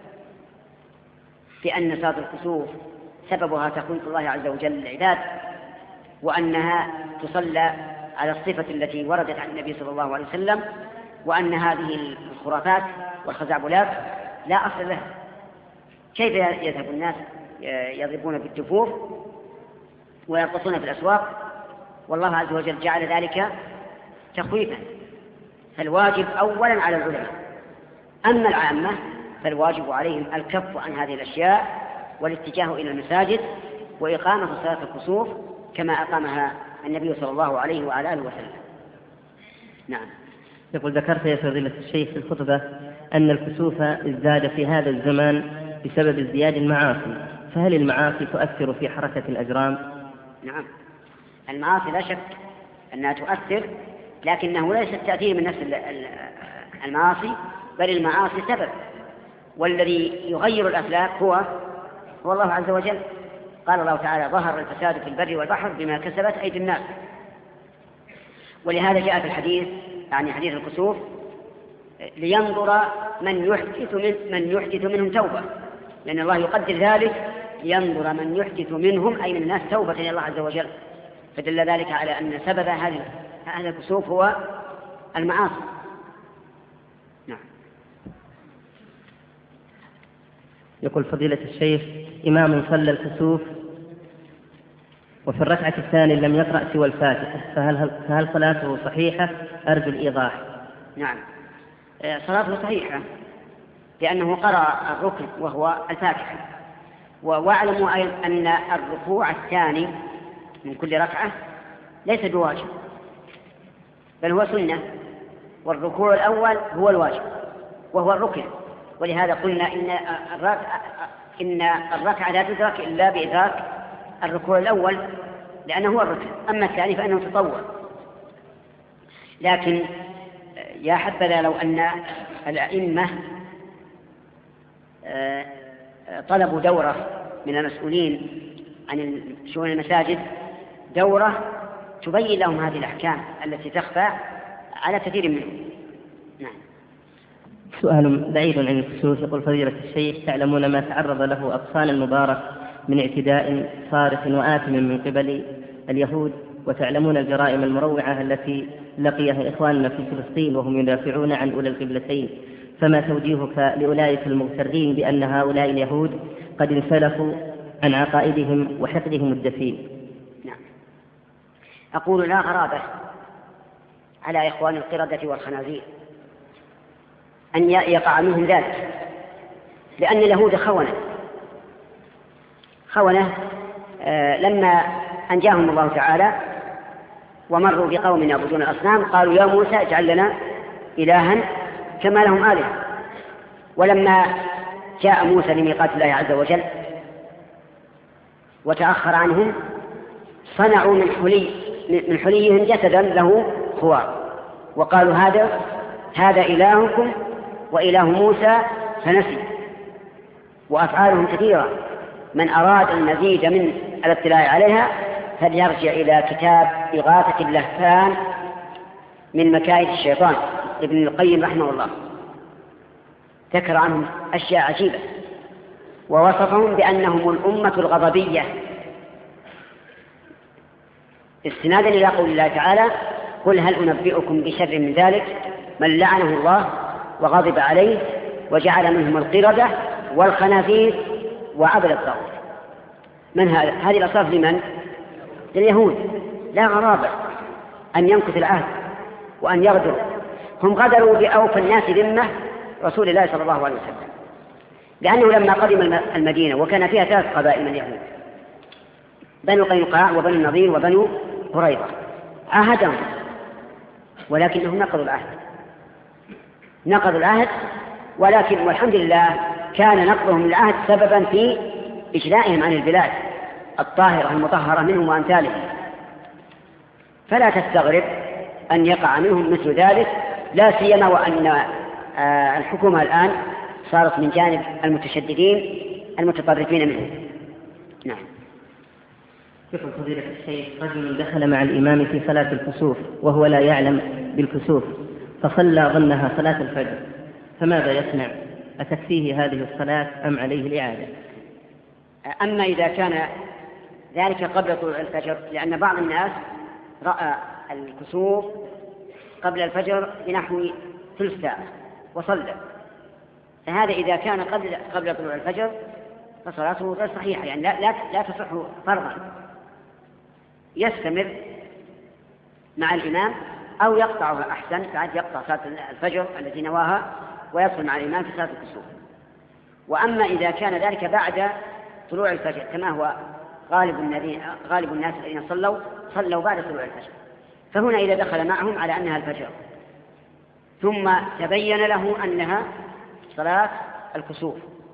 [SPEAKER 1] بأن صلاة الكسوف سببها تخويف الله عز وجل للعباد، وأنها تصلى على الصفة التي وردت عن النبي صلى الله عليه وسلم، وأن هذه الخرافات والخزعبلات لا أصل لها. كيف يذهب الناس يضربون بالدفوف ويرقصون في الأسواق والله عز وجل جعل ذلك تخويفا؟ فالواجب أولا على العلماء. أما العامة فالواجب عليهم الكف عن هذه الأشياء والاتجاه إلى المساجد وإقامة صلاة الكسوف كما أقامها النبي صلى الله عليه وعلى آله وسلم. نعم.
[SPEAKER 2] يقول ذكرت يا فضيلة الشيخ في الخطبة أن الكسوف ازداد في هذا الزمان بسبب ازدياد المعاصي، فهل المعاصي تؤثر في حركة الأجرام؟
[SPEAKER 1] نعم، المعاصي لا شك أنها تؤثر، لكنه ليس التأثير من نفس المعاصي، بل المعاصي سبب، والذي يغير الأخلاق هو هو الله عز وجل. قال الله تعالى: ظهر الفساد في البر والبحر بما كسبت أيدي الناس. ولهذا جاء في الحديث يعني حديث الكسوف: لينظر من يحدث من من يحدث منهم توبة، لأن الله يقدر ذلك لينظر من يحدث منهم أي من الناس توبة إلى الله عز وجل. فدل ذلك على أن سبب هذه هذا الكسوف هو المعاصي. نعم.
[SPEAKER 2] يقول فضيلة الشيخ: إمام صلى الكسوف وفي الركعة الثانية لم يقرأ سوى الفاتحة، فهل فهل صلاته صحيحة؟ أرجو الإيضاح.
[SPEAKER 1] نعم، صلاته صحيحة لأنه قرأ الركن وهو الفاتحة. واعلموا أيضا أن الركوع الثاني من كل ركعة ليس بواجب بل هو سنة، والركوع الأول هو الواجب وهو الركن. ولهذا قلنا إن الركعة, إن الركعة لا تدرك إلا بإدراك الركوع الأول لأنه هو الركن، أما الثاني فإنه تطوع. لكن يا حبذا لو أن الأئمة طلبوا دورة من المسؤولين عن شؤون المساجد، دورة تبين لهم هذه الأحكام التي تخفى على كثير منهم. نعم.
[SPEAKER 2] سؤال بعيد عن الكسوف. يقول فضيلة الشيخ: تعلمون ما تعرض له أغصان المبارك من اعتداء صارخ وآثم من قبل اليهود وتعلمون الجرائم المروعة التي لقيها إخواننا في فلسطين وهم يدافعون عن أولى القبلتين، فما توجيهك لأولئك المغترين بأن هؤلاء اليهود قد انسلخوا عن عقائدهم وحقدهم الدفين؟
[SPEAKER 1] نعم. أقول لا غرابة على إخوان القردة والخنازير أن يقع منهم ذلك، لأن اليهود خونة خونة آه لما أنجاهم الله تعالى ومروا بقوم يعبدون الأصنام قالوا يا موسى اجعل لنا إلها كما لهم آلهة. ولما جاء موسى لميقات الله عز وجل وتأخر عنهم صنعوا من حلي من حليهم جسدا له خوار وقالوا هذا هذا إلهكم وإله موسى فنسي. وأفعالهم كثيرة، من أراد المزيد من الاطلاع عليها فليرجع إلى كتاب إغاثة اللهفان من مكائد الشيطان ابن القيم رحمه الله، ذكر عنهم أشياء عجيبة ووصفهم بأنهم الأمة الغضبية، استنادا إلى قول الله تعالى قل هل أنبئكم بشر من ذلك من لعنه الله وغضب عليه وجعل منهم القردة والخنازير وعبد الطاغوت. من هذا؟ هذه الأصناف لمن؟ لليهود. لا غرابة أن ينكث العهد وأن يغدروا. هم غدروا بأوفى الناس ذمة رسول الله صلى الله عليه وسلم، لأنه لما قدم المدينة وكان فيها ثلاث قبائل من اليهود، بنو قينقاع وبنو النضير وبنو قريظة، عاهدهم ولكنهم نقضوا العهد نقضوا العهد ولكن والحمد لله كان نقضهم العهد سببا في إجلائهم عن البلاد الطاهرة المطهرة منهم وأمثالهم. فلا تستغرب أن يقع منهم مثل ذلك، لا سيما وأن الحكومة الآن صارت من جانب المتشددين المتطرفين منهم. نعم.
[SPEAKER 2] يقول فضيلة الشيخ رجل دخل مع الإمام في صلاة الكسوف وهو لا يعلم بالكسوف فصلى ظنها صلاة الفجر، فماذا يصنع؟ أتكفيه هذه الصلاة أم عليه الإعادة؟
[SPEAKER 1] أما إذا كان ذلك قبل طلوع الفجر، لأن بعض الناس رأى الكسوف قبل الفجر بنحو ثلث ساعة وصلى، فهذا إذا كان قبل قبل طلوع الفجر فصلاته غير صحيحة، يعني لا لا لا تصح فرضا. يستمر مع الإمام أو يقطعها أحسن، بعد يقطع صلاة الفجر التي نواها ويدخل مع الإمام في صلاة الكسوف. وأما إذا كان ذلك بعد طلوع الفجر كما هو غالب الذين غالب الناس الذين صلوا صلوا بعد طلوع الفجر، فهنا إذا دخل معهم على أنها الفجر ثم تبين له أنها صلاة الكسوف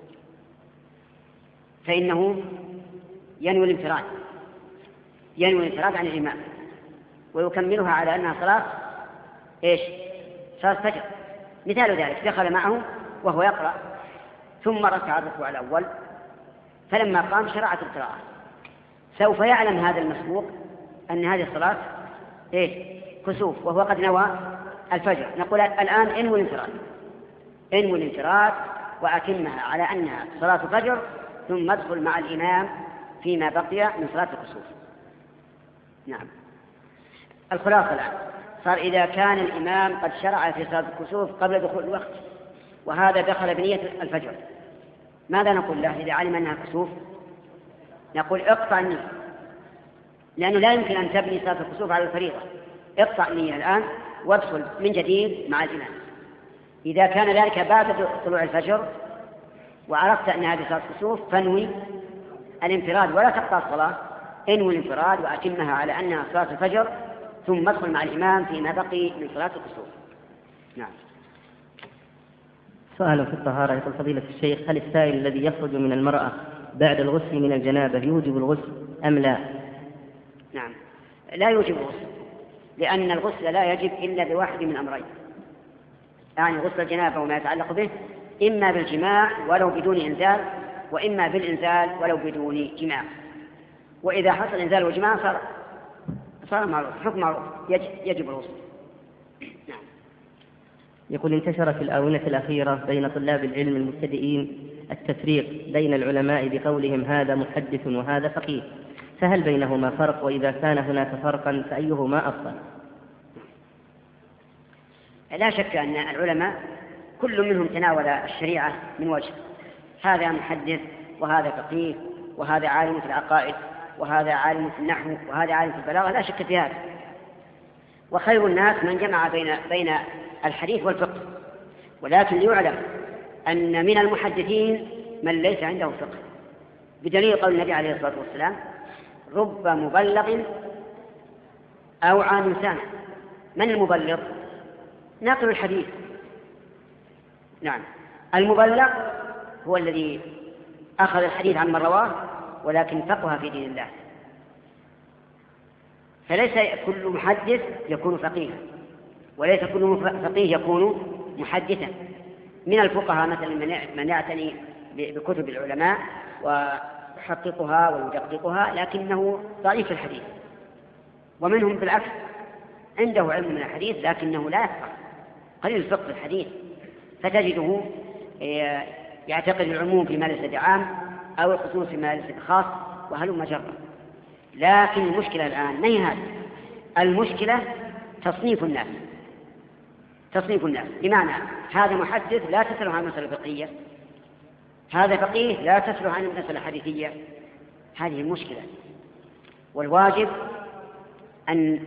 [SPEAKER 1] فإنه ينوي الانفراد ينوي الانفراد عن الإمام ويكملها على أنها صلاة إيش؟ صلاة فجر. مثال ذلك دخل معه وهو يقرأ ثم ركع الركوع الأول، فلما قام شرعت القراءة، سوف يعلم هذا المسبوق أن هذه الصلاة إيه؟ كسوف، وهو قد نوى الفجر. نقول الآن انوي الانفراد انوي الانفراد وأتمها على أنها صلاة فجر، ثم ادخل مع الإمام فيما بقي من صلاة الكسوف. نعم. الخلاصة الآن صار إذا كان الإمام قد شرع في صلاة الكسوف قبل دخول الوقت وهذا دخل بنية الفجر، ماذا نقول له إذا علم أنها كسوف؟ نقول اقطع النية، لأنه لا يمكن أن تبني صلاة الكسوف على الفريضة. اقطع النية الآن وادخل من جديد مع الإمام. إذا كان ذلك بعد طلوع الفجر وعرفت أن هذه صلاة الكسوف فانوي الانفراد ولا تقطع الصلاة، انوي الانفراد وأتمها على أنها صلاة الفجر، ثم ادخل مع الإمام فيما بقي من صلاة الكسوف. نعم.
[SPEAKER 2] سؤال في الطهارة. يقول فضيلة الشيخ هل السائل الذي يخرج من المرأة بعد الغسل من الجنابة يوجب الغسل أم لا؟
[SPEAKER 1] نعم، لا يوجب الغسل، لأن الغسل لا يجب إلا بواحد من أمرين، يعني غسل الجنابة وما يتعلق به إما بالجماع ولو بدون إنزال، وإما بالإنزال ولو بدون جماع. وإذا حصل إنزال وجماع صار صار معروف، حكم معروف، يجب الغسل. نعم.
[SPEAKER 2] يقول انتشر في الآونة الأخيرة بين طلاب العلم المبتدئين التفريق بين العلماء بقولهم هذا محدث وهذا فقيه، فهل بينهما فرق؟ وإذا كان هناك فرقا فأيهما أفضل؟
[SPEAKER 1] لا شك أن العلماء كل منهم تناول الشريعة من وجه، هذا محدث وهذا فقيه وهذا عالم في العقائد وهذا عالم في النحو وهذا عالم في البلاغة، لا شك في هذا. وخير الناس من جمع بين بين الحديث والفقه، ولكن ليعلم أن من المحدثين من ليس عنده فقه، بدليل قول النبي عليه الصلاة والسلام: رب مبلغ أوعى من سامع. من المبلغ؟ ناقل الحديث. نعم، المبلغ هو الذي أخذ الحديث عن من رواه ولكن فقه في دين الله. فليس كل محدث يكون فقيها، وليس كل فقيه يكون محدثا. من الفقهاء مثلا من يعتني بكتب العلماء ويحققها ويدققها لكنه ضعيف الحديث، ومنهم بالعكس عنده علم من الحديث لكنه لا يفقه، قليل الفقه في الحديث، فتجده يعتقد العموم فيما ليس بعام أو الخصوص فيما ليس بخاص وهلم جرا. لكن المشكلة الآن ما هي هذه، المشكلة تصنيف الناس تصنيف الناس بمعنى هذا محدث لا تسأله عن المسألة الفقهية، هذا فقيه لا تسأله عن المسألة الحديثية. هذه المشكلة، والواجب أن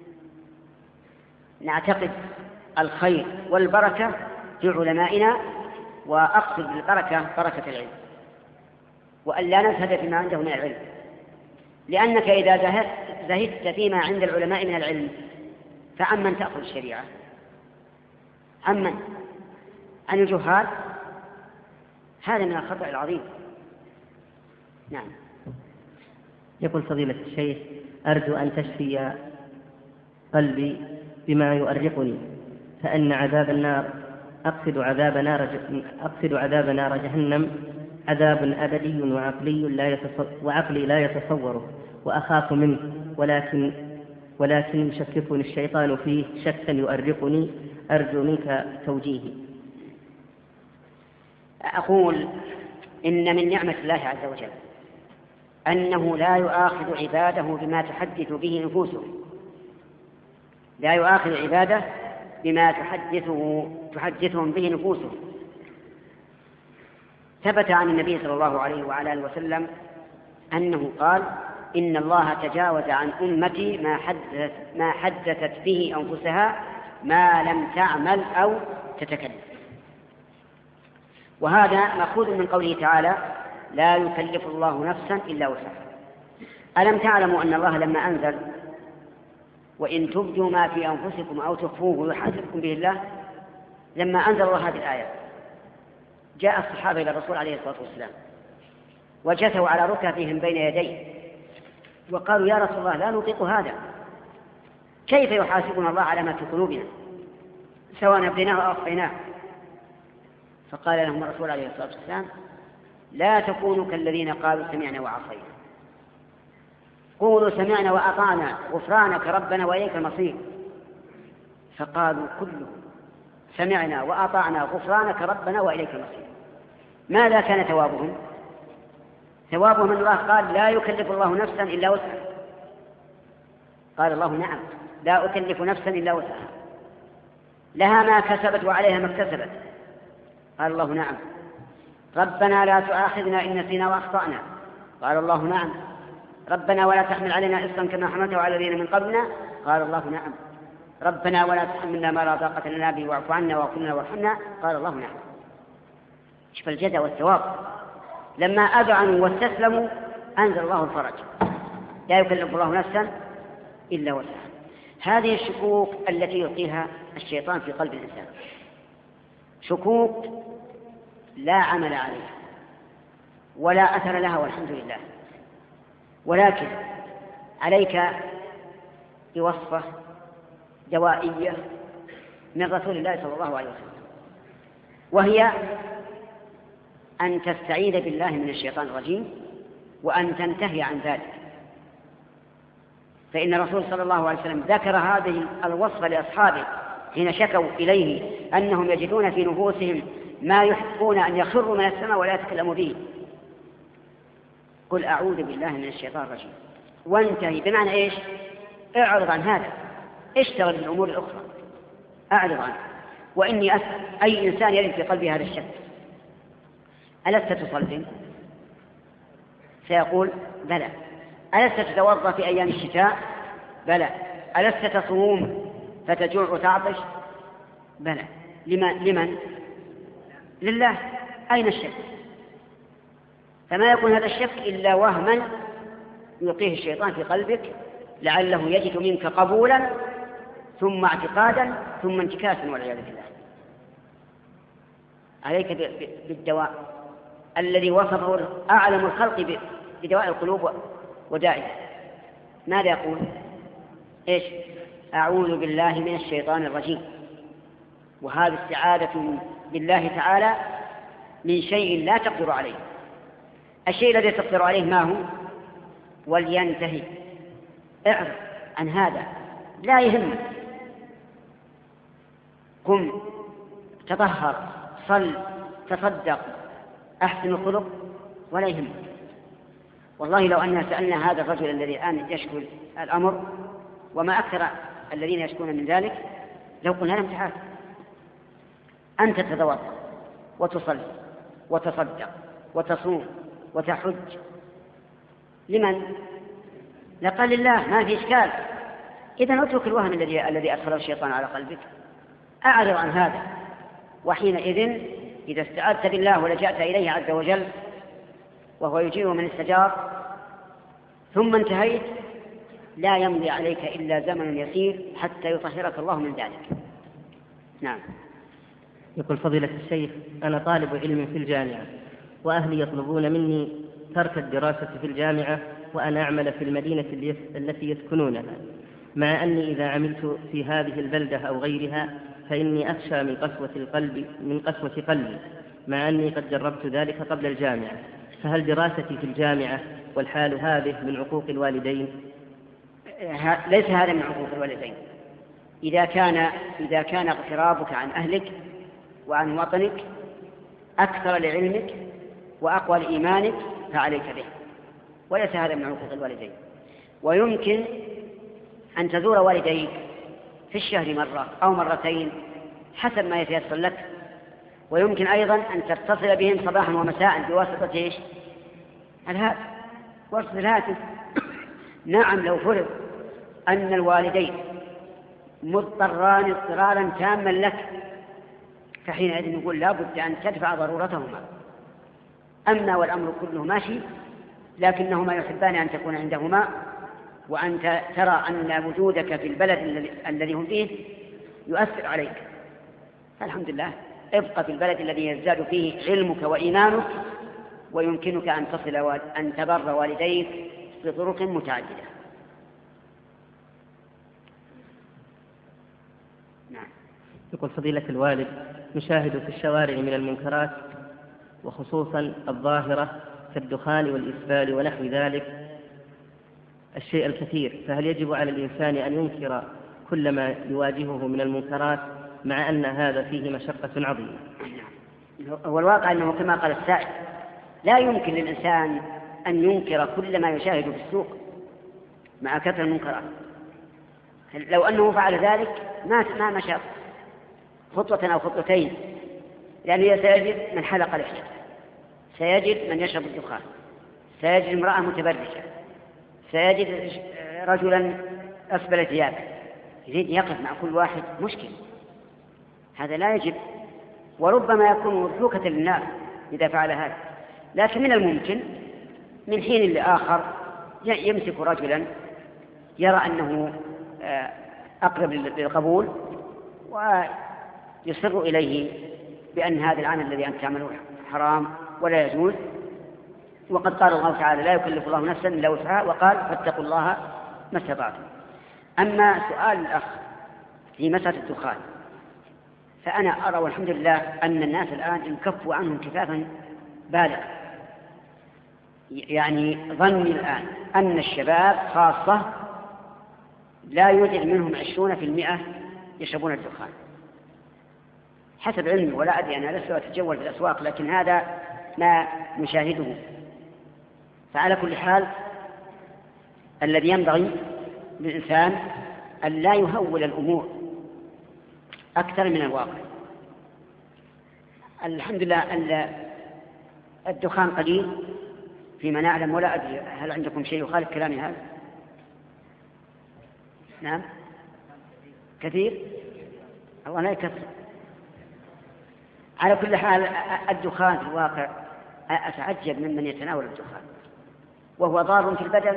[SPEAKER 1] نعتقد الخير والبركة في علمائنا، وأقصد بالبركة بركة العلم، وأن لا نزهد فيما عنده من العلم، لأنك إذا زهدت فيما عند العلماء من العلم فعمن تأخذ الشريعة؟ عمن؟ عن الجهال؟ هذا من الخطأ العظيم. نعم.
[SPEAKER 2] يقول فضيلة الشيخ: أرجو أن تشفي قلبي بما يؤرقني، فأن عذاب النار أقصد عذاب نار أقصد عذاب نار جهنم عذاب أبدي وعقلي لا يتصور وعقلي لا يتصوره، وأخاف منه، ولكن ولكن يشككني الشيطان فيه شكا يؤرقني، أرجو منك توجيهي.
[SPEAKER 1] أقول إن من نعمة الله عز وجل أنه لا يؤاخذ عباده بما تحدث به نفوسهم، لا يؤاخذ عباده بما تحدثه تحدثهم به نفوسهم. ثبت عن النبي صلى الله عليه وعلى آله وسلم أنه قال: إن الله تجاوز عن أمتي ما حدثت, ما حدثت به أنفسها ما لم تعمل أو تتكلم. وهذا مأخوذ من قوله تعالى: لا يكلف الله نفسا إلا وسعها. ألم تعلموا أن الله لما أنزل: وإن تبدوا ما في أنفسكم أو تخفوه يحاسبكم به الله، لما أنزل الله هذه الآية جاء الصحابة إلى الرسول عليه الصلاة والسلام وجثوا على ركبهم بين يديه وقالوا: يا رسول الله، لا نطيق هذا، كيف يحاسبنا الله على ما في قلوبنا سواء أبديناه أو أخفيناه؟ فقال لهم الرسول عليه الصلاة والسلام: لا تكونوا كالذين قالوا سمعنا وعصينا، قولوا سمعنا وأطعنا غفرانك ربنا وإليك المصير. فقالوا كلهم: سمعنا وأطعنا غفرانك ربنا وإليك المصير. ماذا كان ثوابهم؟ ثوابهم أن الله قال: لا يكلف الله نفسا إلا وسعها. قال الله: نعم، لا أكلف نفسا إلا وسعها، لها ما كسبت وعليها ما اكتسبت. قال الله: نعم. ربنا لا تؤاخذنا إن نسينا وأخطأنا. قال الله: نعم. ربنا ولا تحمل علينا إصرا كما حملته على الذين من قبلنا. قال الله: نعم. ربنا ولا تحملنا ما لا طاقة لنا به واعف عنا واغفر لنا وارحمنا. قال الله: نعم. شوف الجزاء والثواب. لما أذعنوا واستسلموا أنزل الله الفرج: لا يكلف الله نفسا إلا وسعها. هذه الشكوك التي يلقيها الشيطان في قلب الإنسان شكوك لا عمل عليها ولا أثر لها والحمد لله، ولكن عليك بوصفة دوائية من رسول الله صلى الله عليه وسلم، وهي أن تستعيذ بالله من الشيطان الرجيم وأن تنتهي عن ذلك. فإن الرسول صلى الله عليه وسلم ذكر هذه الوصفة لأصحابه حين شكوا إليه أنهم يجدون في نفوسهم ما يحبون أن يخروا من السماء ولا يتكلموا به: قل أعوذ بالله من الشيطان الرجيم. وانتهي. بمعنى إيش؟ اعرض عن هذا، اشتغل بالأمور الأخرى، أعرض عنه. وإني أسأل أي إنسان يجد في قلبه هذا الشك: ألست تصلي؟ سيقول: بلى. ألست تتوضأ في أيام الشتاء؟ بلى. ألست تصوم فتجوع وتعطش؟ بلى. لمن؟ لمن؟ لله. أين الشك؟ فما يكون هذا الشك إلا وهما يلقيه الشيطان في قلبك لعله يجد منك قبولا ثم اعتقادا ثم انتكاسا والعياذ بالله. عليك بالدواء الذي وصفه أعلم الخلق بدواء القلوب ودائها. ماذا يقول؟ إيش؟ أعوذ بالله من الشيطان الرجيم. وهذه استعاذة بالله تعالى من شيء لا تقدر عليه. الشيء الذي تقدر عليه ما هو؟ ولينتهي. اعرض عن هذا، لا يهمك. قم، تطهر، صل، تصدق، أحسن الخلق، ولا يهمك. والله لو أننا سألنا هذا الرجل الذي الآن يشكو الأمر، وما أكثر الذين يشكون من ذلك، لو قلنا لهم: تعال أنت تتوضأ وتصلي وتصدق وتصوم وتحج، لمن؟ لقال لله، ما في إشكال. إذن اترك الوهم الذي الذي أدخله الشيطان على قلبك، أعرض عن هذا. وحينئذ إذا استعذت بالله ولجأت إليه عز وجل وهو يجيب من استجار ثم انتهيت، لا يمضي عليك إلا زمن يسير حتى يطهرك الله من ذلك. نعم.
[SPEAKER 2] يقول فضيلة الشيخ: أنا طالب علم في الجامعة، وأهلي يطلبون مني ترك الدراسة في الجامعة وأن أعمل في المدينة التي يسكنونها، مع أني إذا عملت في هذه البلدة أو غيرها فإني أخشى من قسوة القلب من قسوة قلبي، مع أني قد جربت ذلك قبل الجامعة. فهل دراستي في الجامعة والحال هذه من عقوق الوالدين؟
[SPEAKER 1] ليس هذا من عقوق الوالدين. إذا كان إذا كان اغترابك عن أهلك وعن وطنك أكثر لعلمك وأقوى لإيمانك فعليك به، وليس هذا من عقوق الوالدين. ويمكن أن تزور والديك في الشهر مرة أو مرتين حسب ما يتيسر لك، ويمكن أيضا أن تتصل بهم صباحا ومساء بواسطة إيش؟ الهاتف، واسطة الهاتف. نعم، لو فرض أن الوالدين مضطران اضطرارا تاما لك، فحينئذ نقول لا بد أن تدفع ضرورتهما. أما والأمر كله ماشي، لكنهما يحبان أن تكون عندهما، وأنت ترى أن وجودك في البلد الذي هم فيه يؤثر عليك، فالحمد لله ابقى في البلد الذي يزداد فيه علمك وإيمانك، ويمكنك أن تصل وأن تبر والديك بطرق متعددة.
[SPEAKER 2] نعم. يقول فضيلة الوالد: نشاهد في الشوارع من المنكرات وخصوصا الظاهرة كالدخان والإسبال ونحو ذلك الشيء الكثير، فهل يجب على الإنسان أن ينكر كل ما يواجهه من المنكرات مع أن هذا فيه مشقة عظيمة؟
[SPEAKER 1] هو الواقع أنه كما قال السائل لا يمكن للإنسان أن ينكر كل ما يشاهد في السوق مع كثرة المنكرات. لو أنه فعل ذلك ما ما مشى خطوة أو خطوتين، لأنه سيجد من حلق لحيته، سيجد من يشرب الدخان، سيجد امرأة متبرجة، سيجد رجلا أسبل ثيابه، يريد يقف مع كل واحد مشكل. هذا لا يجب، وربما يكون مرفوكة للناس إذا فعل هذا. لكن من الممكن من حين لآخر يمسك رجلا يرى أنه أقرب للقبول ويصر إليه بأن هذا العمل الذي أنت تعمله حرام ولا يجوز. وقد قال الله تعالى: لا يكلف الله نفسا إلا وسعها، وقال: فاتقوا الله ما استطعتم. أما سؤال الأخ في مسألة الدخان، فأنا أرى والحمد لله أن الناس الآن انكفوا عنهم كفافا بالغا. يعني ظني الآن أن الشباب خاصة لا يوجد منهم عشرون في المئة يشربون الدخان حسب علمي، ولا أدري، أنا لست أتجول في الأسواق، لكن هذا ما نشاهده. فعلى كل حال الذي ينبغي للإنسان أن لا يهول الأمور أكثر من الواقع. الحمد لله أن الدخان قليل فيما نعلم، ولا أدري هل عندكم شيء يخالف كلامي هذا؟ نعم كثير، الله لا يكثر. على كل حال الدخان في الواقع أتعجب ممن يتناول الدخان، وهو ضار في البدن،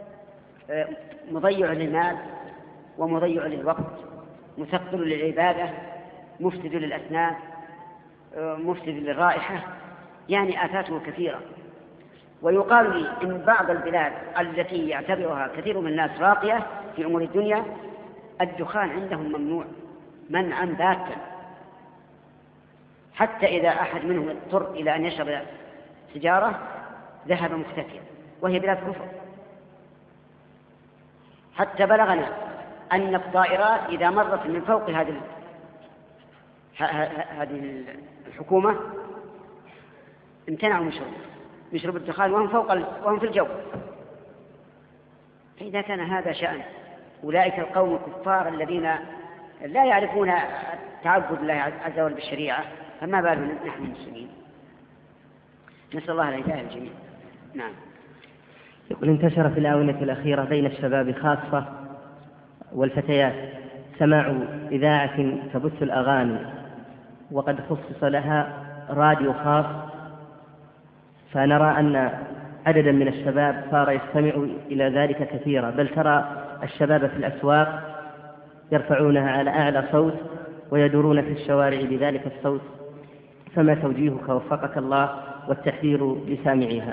[SPEAKER 1] مضيع للمال ومضيع للوقت، مثقل للعبادة، مفسد للأسنان، مفسد للرائحة، يعني آفاته كثيرة. ويقال لي إن بعض البلاد التي يعتبرها كثير من الناس راقية في أمور الدنيا الدخان عندهم ممنوع منعا باتا، حتى إذا أحد منهم اضطر إلى أن يشرب سيجارة ذهب مختفيا، وهي بلاد كفر. حتى بلغنا أن الطائرات إذا مرت من فوق هذه هذه الحكومة امتنعوا من شرب من شرب الدخان وهم فوق وهم في الجو. فإذا كان هذا شأن أولئك القوم الكفار الذين لا يعرفون تعبد الله عز وجل بالشريعة، فما بالنا نحن المسلمين؟ نسأل الله الهداية للجميع. نعم.
[SPEAKER 2] يقول انتشر في الآونة الأخيرة بين الشباب خاصة والفتيات سماع إذاعة تبث الأغاني، وقد خصص لها راديو خاص، فنرى أن عددا من الشباب صار يستمع إلى ذلك كثيرا، بل ترى الشباب في الأسواق يرفعونها على أعلى صوت ويدورون في الشوارع بذلك الصوت، فما توجيهك وفقك الله والتحذير لسامعيها؟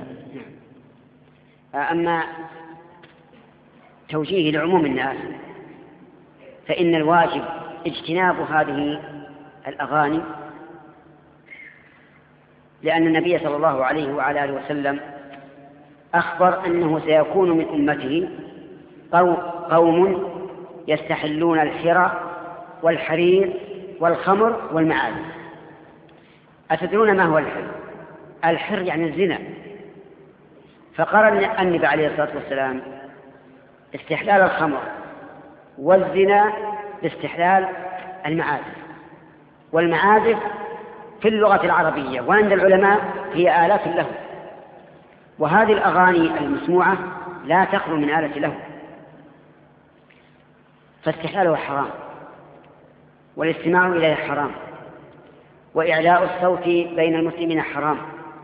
[SPEAKER 1] أما توجيه لعموم الناس فإن الواجب اجتناب هذه الأغاني، لأن النبي صلى الله عليه وعلى آله وسلم أخبر أنه سيكون من أمته قوم يستحلون الحرى والحرير والخمر والمعازف. أتدرون ما هو الحر؟ الحر يعني الزنا، فقرن النبي عليه الصلاة والسلام استحلال الخمر والزنا باستحلال المعازف. والمعازف في اللغة العربية وعند العلماء هي آلات له، وهذه الأغاني المسموعة لا تخلو من آلة له، فاستحلاله حرام، والاستماع إليه حرام، وإعلاء الصوت بين المسلمين حرام،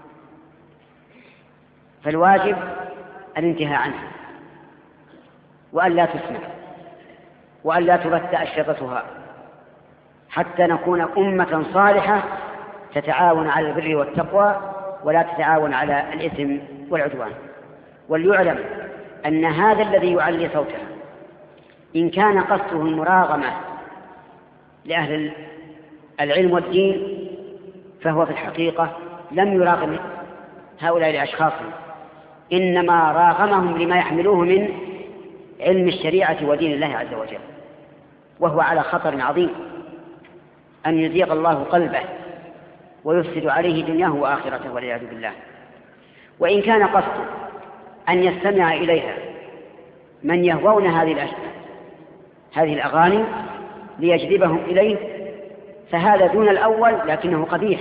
[SPEAKER 1] فالواجب الانتهاء عنه، وأن لا تسمع، وأن لا تبث أشرطتها، حتى نكون أمة صالحة تتعاون على البر والتقوى ولا تتعاون على الإثم والعدوان. وليعلم أن هذا الذي يعلي صوته إن كان قصده المراغمة لأهل العلم والدين فهو في الحقيقة لم يراغم هؤلاء الأشخاص، إنما راغمهم لما يحملوه من علم الشريعة ودين الله عز وجل، وهو على خطر عظيم أن يزيغ الله قلبه ويفسد عليه دنياه وآخرته والعياذ بالله. وإن كان قصده أن يستمع إليها من يهوون هذه الأشياء هذه الأغاني ليجذبهم إليه فهذا دون الأول لكنه قبيح.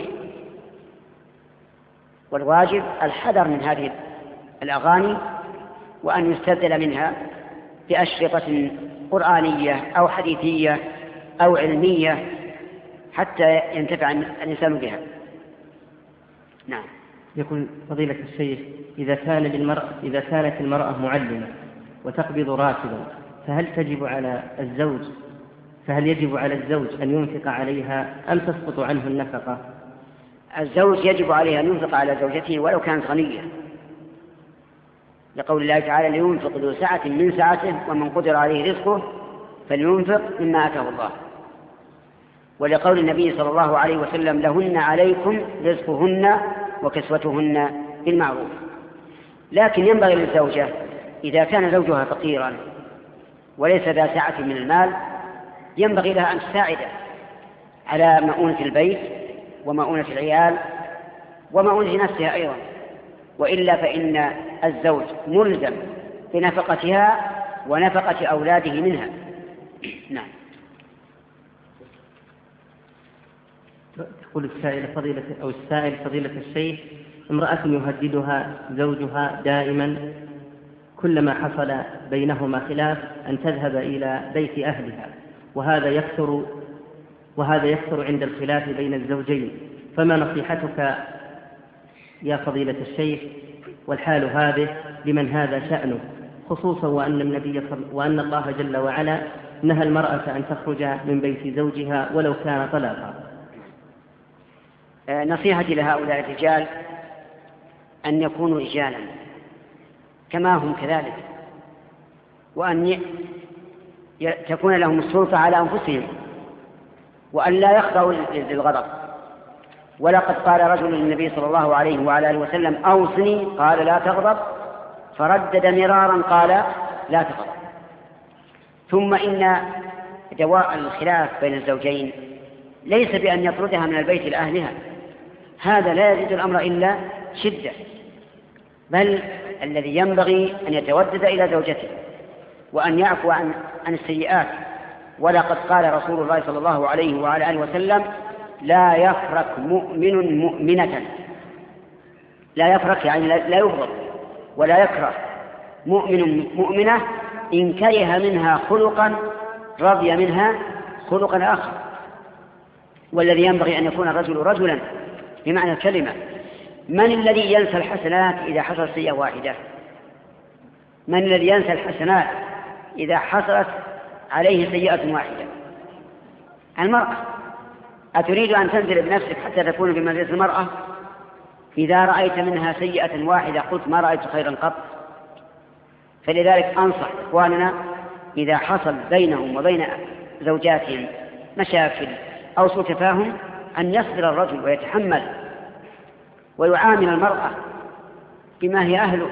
[SPEAKER 1] والواجب الحذر من هذه الأغاني، وأن يستبدل منها بأشرطة قرآنية أو حديثية أو علمية حتى ينتفع الإنسان بها. نعم.
[SPEAKER 2] يقول فضيلة الشيخ إذا كان للمرأة إذا كانت المرأة معلمة وتقبض راتبا فهل تجب على الزوج فهل يجب على الزوج أن ينفق عليها أم تسقط عنه النفقة؟
[SPEAKER 1] الزوج يجب عليه أن ينفق على زوجته ولو كانت غنية، لقول الله تعالى لينفق ذو سعة من سعته ومن قدر عليه رزقه فلينفق مما آتاه الله، ولقول النبي صلى الله عليه وسلم لهن عليكم رزقهن وكسوتهن بالمعروف. لكن ينبغي للزوجة إذا كان زوجها فقيرا وليس ذا سعة من المال ينبغي لها أن تساعده على مؤونة البيت ومؤونة العيال ومؤونة نفسها أيضا، وإلا فإن الزوج ملزم بنفقتها ونفقة أولاده منها. نعم.
[SPEAKER 2] تقول السائل فضيلة أو السائل فضيلة الشيخ: امرأة يهددها زوجها دائما كلما حصل بينهما خلاف أن تذهب إلى بيت أهلها، وهذا يكثر وهذا يكثر عند الخلاف بين الزوجين، فما نصيحتك يا فضيلة الشيخ والحال هذه لمن هذا شأنه، خصوصا وأن النبي وأن الله جل وعلا نهى المرأة أن تخرج من بيت زوجها ولو كان طلاقا؟
[SPEAKER 1] نصيحتي لهؤلاء الرجال أن يكونوا رجالا كما هم كذلك، وأن تكون لهم السلطة على أنفسهم، وأن لا يخضعوا للغضب. ولقد قال رجل للنبي صلى الله عليه وعلى آله وسلم: أوصني، قال: لا تغضب، فردد مرارا قال: لا تغضب. ثم إن دواء الخلاف بين الزوجين ليس بأن يطردها من البيت لأهلها، هذا لا يزيد الأمر إلا شدة، بل الذي ينبغي أن يتودد إلى زوجته وأن يعفو عن, عن السيئات. ولقد قال رسول الله صلى الله عليه وعلى آله وسلم: لا يفرق مؤمن مؤمنة، لا يفرق يعني لا يبغض ولا يكره مؤمن مؤمنة إن كره منها خلقا رضي منها خلقا آخر. والذي ينبغي أن يكون الرجل رجلا بمعنى الكلمة. من الذي ينسى الحسنات إذا حصلت سيئة واحدة؟ من الذي ينسى الحسنات إذا حصلت عليه سيئة واحدة؟ المرأة. أتريد أن تنزل بنفسك حتى تكون بمنزلة المرأة؟ إذا رأيت منها سيئة واحدة قلت ما رأيت خيرا قط. فلذلك أنصح إخواننا إذا حصل بينهم وبين زوجاتهم مشاكل أو سوء تفاهم أن يصبر الرجل ويتحمل ويعامل المرأة بما هي أهله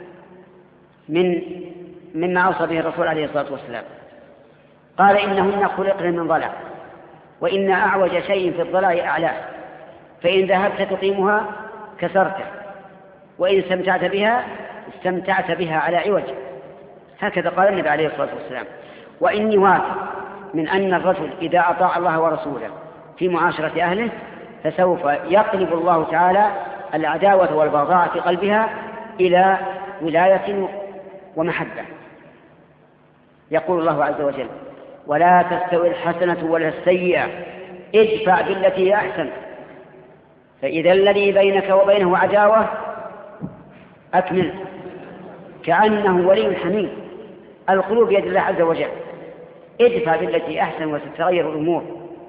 [SPEAKER 1] من مما أوصى به الرسول عليه الصلاة والسلام. قال: إنهن خلقن من ضلع، وإن أعوج شيء في الضلع أعلاه، فإن ذهبت تقيمها كسرته، وإن استمتعت بها استمتعت بها على عوج. هكذا قال النبي عليه الصلاة والسلام. وإني واثق من أن الرجل إذا أطاع الله ورسوله في معاشرة أهله فسوف يقلب الله تعالى العداوة والبغضاء في قلبها إلى ولاية ومحبة. يقول الله عز وجل: ولا تستوي الحسنة ولا السيئة، ادفع بالتي هي أحسن، فإذا الذي بينك وبينه عداوة أكمل كأنه ولي حميم. القلوب بيد الله عز وجل، ادفع بالتي أحسن وستتغير الأمور.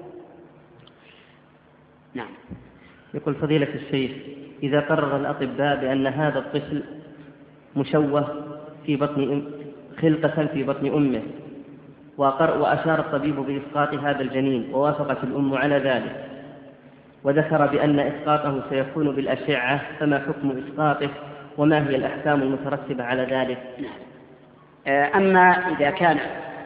[SPEAKER 1] نعم.
[SPEAKER 2] يقول فضيلة الشيخ: إذا قرر الأطباء بأن هذا الطفل مشوه في بطن خلقة في بطن أمه، وأشار الطبيب بإسقاط هذا الجنين ووافقت الأم على ذلك، وذكر بأن إسقاطه سيكون بالأشعة، فما حكم إسقاطه وما هي الأحكام المترتبة على ذلك؟
[SPEAKER 1] أما إذا كان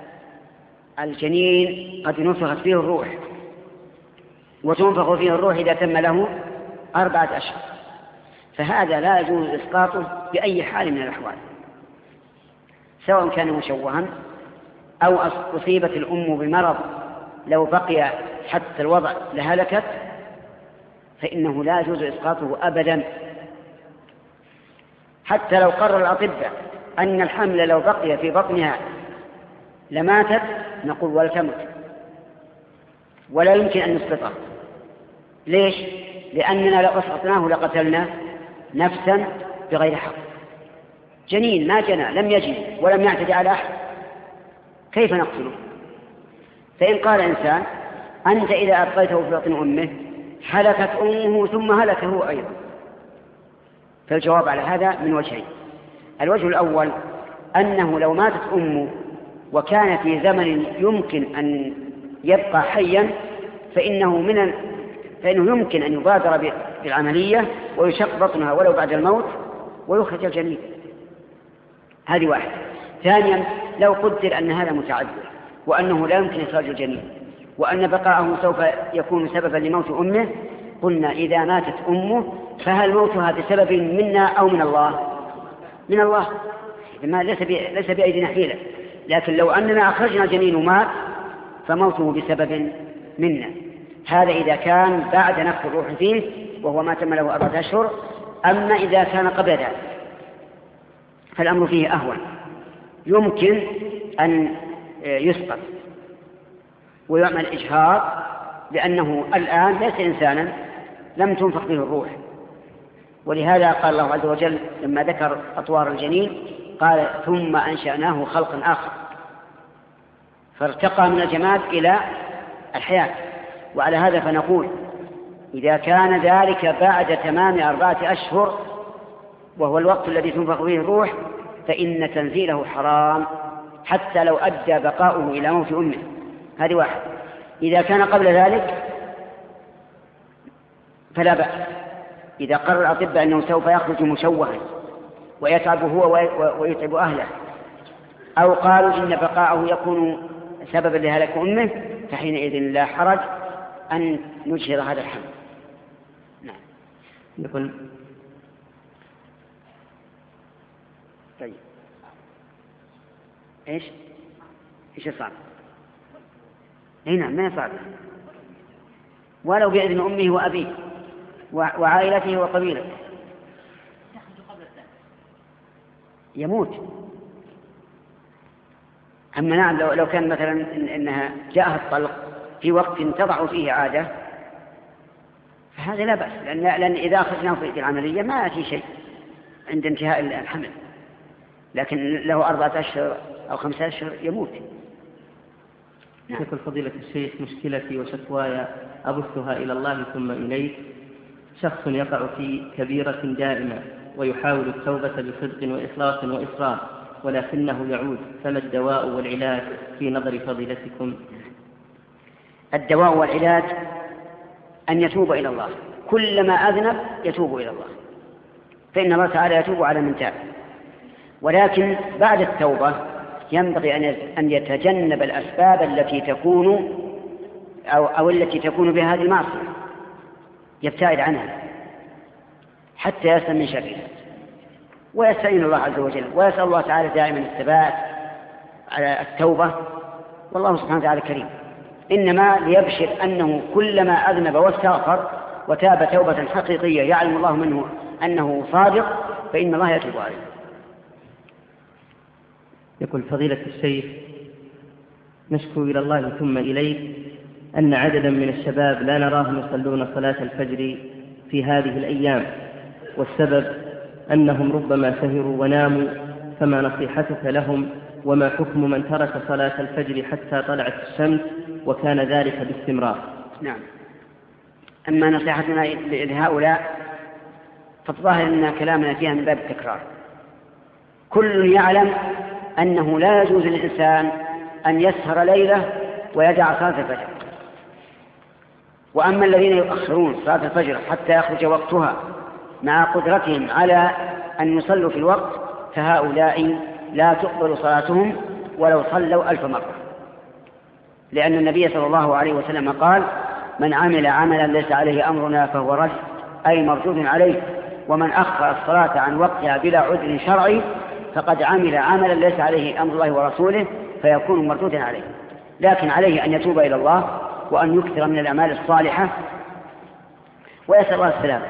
[SPEAKER 1] الجنين قد نفخت فيه الروح، وتنفخ فيه الروح إذا تم له أربعة أشهر، فهذا لا يجوز إسقاطه بأي حال من الأحوال، سواء كان مشوها أو أصيبت الأم بمرض لو بقي حتى الوضع لهلكت، فإنه لا يجوز إسقاطه أبدا. حتى لو قرر الأطباء أن الحمل لو بقي في بطنها لماتت، نقول ولتمت، ولا يمكن أن نسقطه. ليش؟ لأننا لو أسقطناه لقتلنا نفسا بغير حق. جنين ما جنى، لم يجن ولم يعتدي على أحد، كيف نقتله؟ فإن قال إنسان: أنت إذا أبقيته في بطن أمه هلكت أمه ثم هلك هو أيضا، فالجواب على هذا من وجهين. الوجه الأول أنه لو ماتت أمه وكان في زمن يمكن أن يبقى حيا فإنه, من فإنه يمكن أن يبادر بالعملية ويشق بطنها ولو بعد الموت ويخرج الجنين. هذه واحدة. ثانيا، لو قدر أن هذا متعذر وأنه لا يمكن إخراج الجنين وأن بقاءه سوف يكون سببا لموت أمه، قلنا إذا ماتت أمه فهل موتها بسبب منا أو من الله؟ من الله. ما ليس ليس بأيدينا حيلة، لكن لو أننا أخرجنا جنين ومات فموته بسبب منا. هذا إذا كان بعد نفخ الروح فيه وهو ما تم له أربعة أشهر. أما إذا كان قبل ذلك فالأمر فيه أهون، يمكن أن يسقط ويعمل إجهاض، لأنه الآن ليس إنسانا لم تنفخ به الروح. ولهذا قال الله عز وجل لما ذكر أطوار الجنين قال ثم أنشأناه خلقا آخر، فارتقى من الجماد إلى الحياة. وعلى هذا فنقول إذا كان ذلك بعد تمام أربعة أشهر وهو الوقت الذي تنفخ فيه الروح فإن تنزيله حرام حتى لو أدى بقاؤه إلى موت أمه. هذه واحد. إذا كان قبل ذلك فلا بأس، إذا قرر الأطباء أنه سوف يخرج مشوها ويتعب هو ويتعب أهله، أو قالوا إن بقاءه يكون سببا لهلاك أمه، فحينئذ لا حرج أن نجهر هذا الحمل. نعم.
[SPEAKER 2] يقول
[SPEAKER 1] طيب إيش إيش صار؟ هنا ما صار ولو بإذن أمه وأبيه وعائلته وقبيلته يموت. أما نعم لو كان مثلا إنها جاءها الطلق في وقت تضع فيه عادة فهذا لا بأس، لأن, لأن إذا أخذناه في العملية ما في شيء عند انتهاء الحمل، لكن له أربعة أشهر أو خمسة أشهر يموت.
[SPEAKER 2] نعم. يقول فضيلة الشيخ مشكلتي وشكواي أبثها إلى الله ثم إليك. شخص يقع في كبيرة دائمة ويحاول التوبة بصدق وإخلاص وإصرار ولكنه يعود، فما الدواء والعلاج في نظر فضيلتكم؟
[SPEAKER 1] الدواء والعلاج أن يتوب إلى الله، كلما أذنب يتوب إلى الله، فإن الله تعالى يتوب على من تاب. ولكن بعد التوبة ينبغي أن يتجنب الأسباب التي تكون أو, أو التي تكون بها هذه المعصية، يبتعد عنها حتى يسلم من شرها، ويستعين الله عز وجل ويسأل الله تعالى دائما الثبات على التوبة، والله سبحانه وتعالى كريم. إنما ليبشر أنه كلما أذنب واستغفر وتاب توبة حقيقية يعلم الله منه أنه صادق فإن الله يتوب عليه.
[SPEAKER 2] يقول فضيلة الشيخ نشكو إلى الله ثم إليك أن عددا من الشباب لا نراهم يصلون صلاة الفجر في هذه الأيام، والسبب أنهم ربما سهروا وناموا، فما نصيحتك لهم؟ وما حكم من ترك صلاة الفجر حتى طلعت الشمس وكان ذلك باستمرار؟
[SPEAKER 1] نعم. أما نصيحتنا لهؤلاء فالظاهر أن كلامنا فيها من باب التكرار. كل يعلم أنه لا يجوز للإنسان أن يسهر ليلة ويدع صلاة الفجر. وأما الذين يؤخرون صلاة الفجر حتى يخرج وقتها مع قدرتهم على أن يصلوا في الوقت فهؤلاء لا تقبل صلاتهم ولو صلوا ألف مرة، لأن النبي صلى الله عليه وسلم قال من عمل عملا ليس عليه أمرنا فهو رد أي مردود عليه، ومن أخر الصلاة عن وقتها بلا عذر شرعي فقد عمل عملا ليس عليه أمر الله ورسوله فيكون مردودا عليه. لكن عليه أن يتوب إلى الله وأن يكثر من الأعمال الصالحة ويسأل الله السلامة.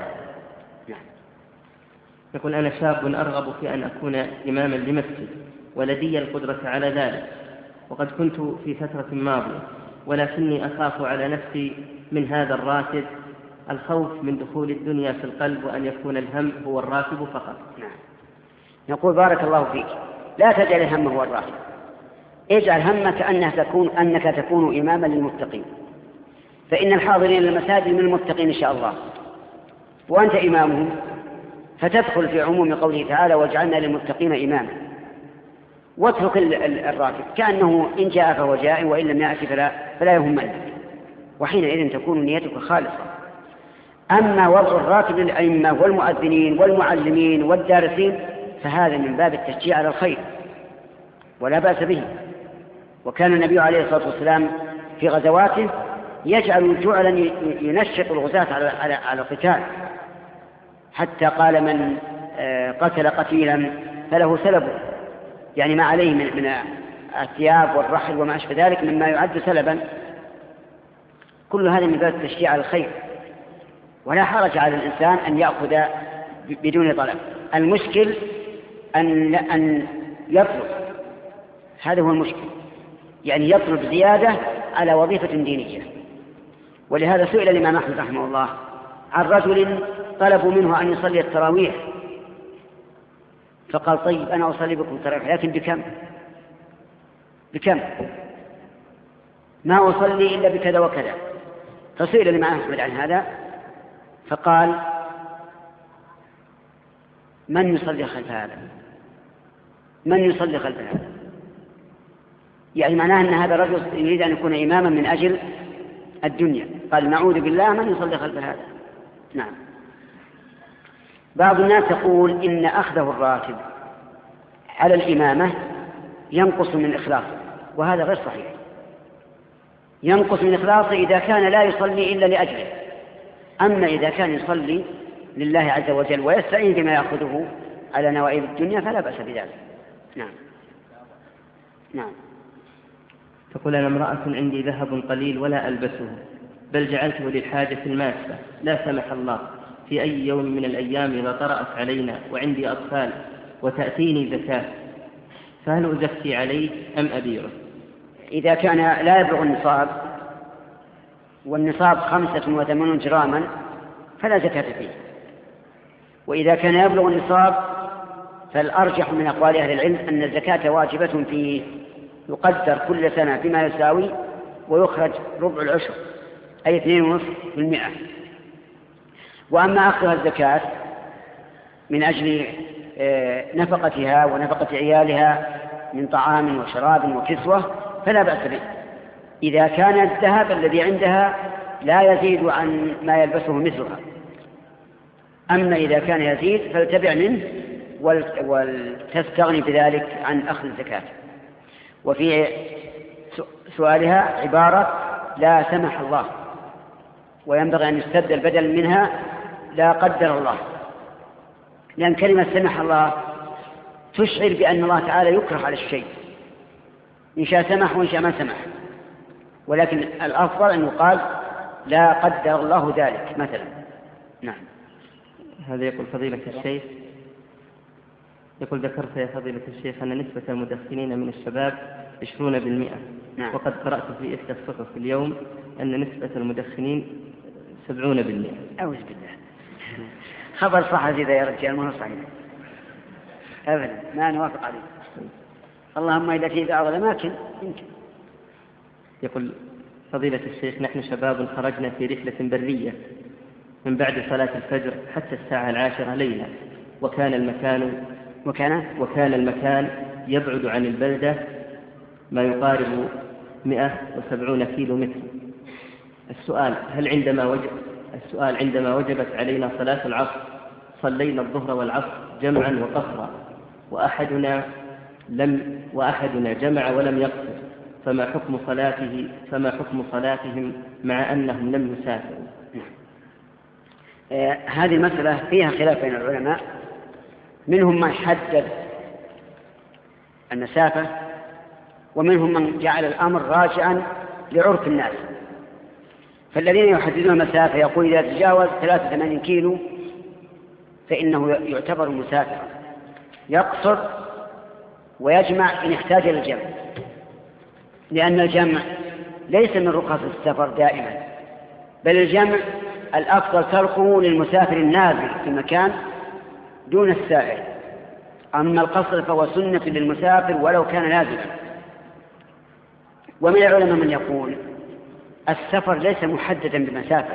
[SPEAKER 2] يقول أنا شاب أرغب في أن أكون إماما لمسجد ولدي القدرة على ذلك، وقد كنت في فترة ماضية، ولكني أخاف على نفسي من هذا الراتب، الخوف من دخول الدنيا في القلب وأن يكون الهم هو الراتب فقط.
[SPEAKER 1] نعم. نقول بارك الله فيك، لا تجعل الهم هو الراتب، اجعل همك أنك تكون, أنك تكون إماما للمتقين، فإن الحاضرين للمساجد من المتقين إن شاء الله وأنت إمامهم، فتدخل في عموم قوله تعالى واجعلنا للمتقين إماما، واترك الراتب كأنه إن جاء فهو جاء وإن لم يأتي فلا, فلا يهمنك، وحينئذ تكون نيتك خالصة. أما وضع الراتب للأئمة والمؤذنين والمعلمين والدارسين فهذا من باب التشجيع على الخير ولا بأس به. وكان النبي عليه الصلاة والسلام في غزواته يجعل جعلا ينشط الغزاة على, على, على القتال، حتى قال من قتل قتيلا فله سلبه يعني ما عليه من, من الثياب والرحل وما أشبه ذلك مما يعد سلبا، كل هذا من باب التشجيع على الخير، ولا حرج على الإنسان أن يأخذ بدون طلب. المشكل أن أن يطلب، هذا هو المشكل، يعني يطلب زيادة على وظيفة دينية. ولهذا سئل الإمام أحمد رحمه الله عن رجل طلبوا منه أن يصلي التراويح، فقال طيب أنا أصلي بكم التراويح لكن بكم بكم ما أصلي إلا بكذا وكذا. فسئل الإمام أحمد عن هذا فقال من يصلي خلف هذا من يصلي خلف هذا يعني معناه أن هذا الرجل يريد أن يكون إماما من أجل الدنيا. قال نعوذ بالله من يصلي خلف هذا. نعم. بعض الناس يقول إن أخذه الراتب على الإمامة ينقص من إخلاصه، وهذا غير صحيح. ينقص من إخلاصه إذا كان لا يصلي إلا لأجله، أما إذا كان يصلي لله عز وجل ويستعين بما يأخذه على نوائب الدنيا فلا بأس بذلك. نعم. نعم.
[SPEAKER 2] تقول أنا امرأة عندي ذهب قليل ولا ألبسه، بل جعلته للحاجة الماسة، لا سمح الله في أي يوم من الأيام إذا طرأت علينا وعندي أطفال وتأتيني زكاة، فهل أزكي عليه أم أبيعه؟
[SPEAKER 1] إذا كان لا يبلغ النصاب، والنصاب خمسة وثمانون جراما، فلا زكاة فيه. وإذا كان يبلغ النصاب فالأرجح من أقوال أهل العلم أن الزكاة واجبة فيه، يقدر كل سنة بما يساوي ويخرج ربع العشر أي اثنين ونصف في المئة. وأما أخذها الزكاة من أجل نفقتها ونفقة عيالها من طعام وشراب وكسوة فلا بأس به، إذا كان الذهب الذي عندها لا يزيد عن ما يلبسه مثلها. أما إذا كان يزيد فلتبع منه ولتستغني بذلك عن أخذ الزكاة. وفي سؤالها عبارة لا سمح الله، وينبغي أن يستبدل البدل منها لا قدر الله، لأن كلمة سمح الله تشعر بأن الله تعالى يكره على الشيء، إن شاء سمح وإن شاء ما سمح، ولكن الأفضل أن يقال لا قدر الله ذلك مثلا. نعم.
[SPEAKER 2] هذا يقول فضيلة الشيخ، يقول ذكرت يا فضيلة الشيخ أن نسبة المدخنين من الشباب عشرون بالمئة.
[SPEAKER 1] نعم.
[SPEAKER 2] وقد قرأت في إحدى الصحف اليوم أن نسبة المدخنين سبعون بالمئة.
[SPEAKER 1] أعوذ بالله، خبر صحفي ذا يا رجال، ما هو صحيح أبدا، ما نوافق عليه. اللهم إذا في بعض الأماكن يمكن.
[SPEAKER 2] يقول فضيلة الشيخ نحن شباب خرجنا في رحلة برية من بعد صلاة الفجر حتى الساعة العاشرة ليلة، وكان المكان
[SPEAKER 1] وكان
[SPEAKER 2] وكان المكان يبعد عن البلدة ما يقارب مئة وسبعين كيلو متر. السؤال هل عندما وجب السؤال عندما وجبت علينا صلاة العصر صلينا الظهر والعصر جمعا وقصرا، وأحدنا لم وأحدنا جمع ولم يقصر، فما حكم صلاته فما حكم صلاتهم مع أنهم لم يسافروا؟
[SPEAKER 1] آه هذه المسألة فيها خلاف بين العلماء، منهم من حدد المسافة، ومنهم من جعل الأمر راجعا لعرف الناس. فالذين يحددون المسافة يقول إذا تجاوز ثلاثة وثمانين كيلو فإنه يعتبر مسافرا، يقصر ويجمع إن احتاج إلى الجمع، لأن الجمع ليس من رخص السفر دائما، بل الجمع الأفضل تركه للمسافر النازل في مكان دون السائر. أما القصر فهو سنة للمسافر ولو كان نازلا. ومن العلماء من يقول السفر ليس محددا بمسافة،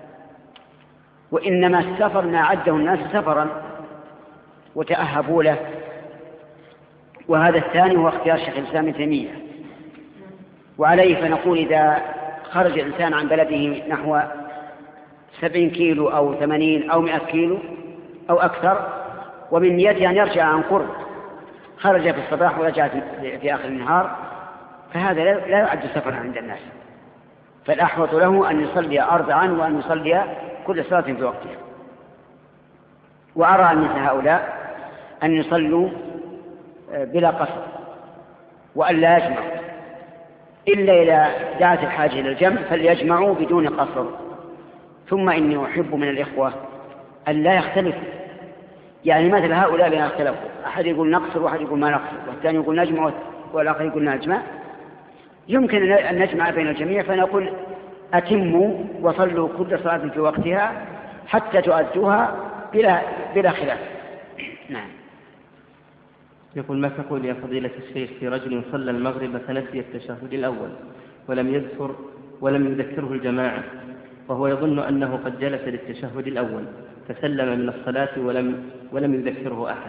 [SPEAKER 1] وإنما السفر ما عده الناس سفرا وتأهبوا له، وهذا الثاني هو اختيار شيخ الإسلام ابن تيمية. وعليه فنقول إذا خرج الإنسان عن بلده نحو سبعين كيلو أو ثمانين أو مئة كيلو أو أكثر، ومن نيته أن يرجع عن قرب، خرج في الصباح ورجع في آخر النهار، فهذا لا يعد سفرا عند الناس، فالأحوط له أن يصلي أربعا وأن يصلي كل صلاة في وقتها. وأرى أن مثل هؤلاء أن يصلوا بلا قصر وأن لا يجمعوا، إلا إذا دعت الحاجة إلى الجمع فليجمعوا بدون قصر. ثم إني أحب من الإخوة أن لا يختلفوا، يعني مثل هؤلاء لا يختلفوا، أحد يقول نقصر وأحد يقول ما نقصر والثاني يقول نجمع والآخر يقول نجمع، يمكن أن نجمع بين الجميع فنقول أتموا وصلوا كل صلاة في وقتها حتى تؤدوها بلا, بلا خلاف. نعم.
[SPEAKER 2] يقول ما تقول يا فضيلة الشيخ في رجل صلى المغرب فنسي التشهد الأول ولم يذكر ولم يذكره الجماعة، وهو يظن أنه قد جلس للتشهد الأول فسلم من الصلاة ولم, ولم يذكره أحد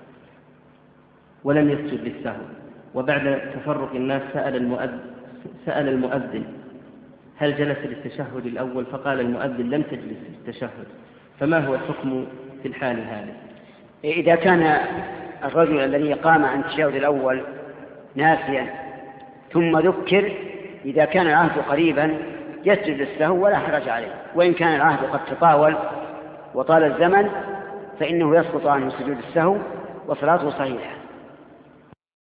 [SPEAKER 2] ولم يسجد للسهو، وبعد تفرق الناس سأل المؤذن, سأل المؤذن هل جلس للتشهد الأول؟ فقال المؤذن لم تجلس للتشهد، فما هو الحكم في الحال هذه؟
[SPEAKER 1] إذا كان الرجل الذي قام عن التشهد الأول ناسيا ثم ذكر، إذا كان العهد قريبا يسجد للسهو ولا حرج عليه، وإن كان العهد قد تطاول وطال الزمن فإنه يسقط عنه سجود السهو وصلاته صحيحة.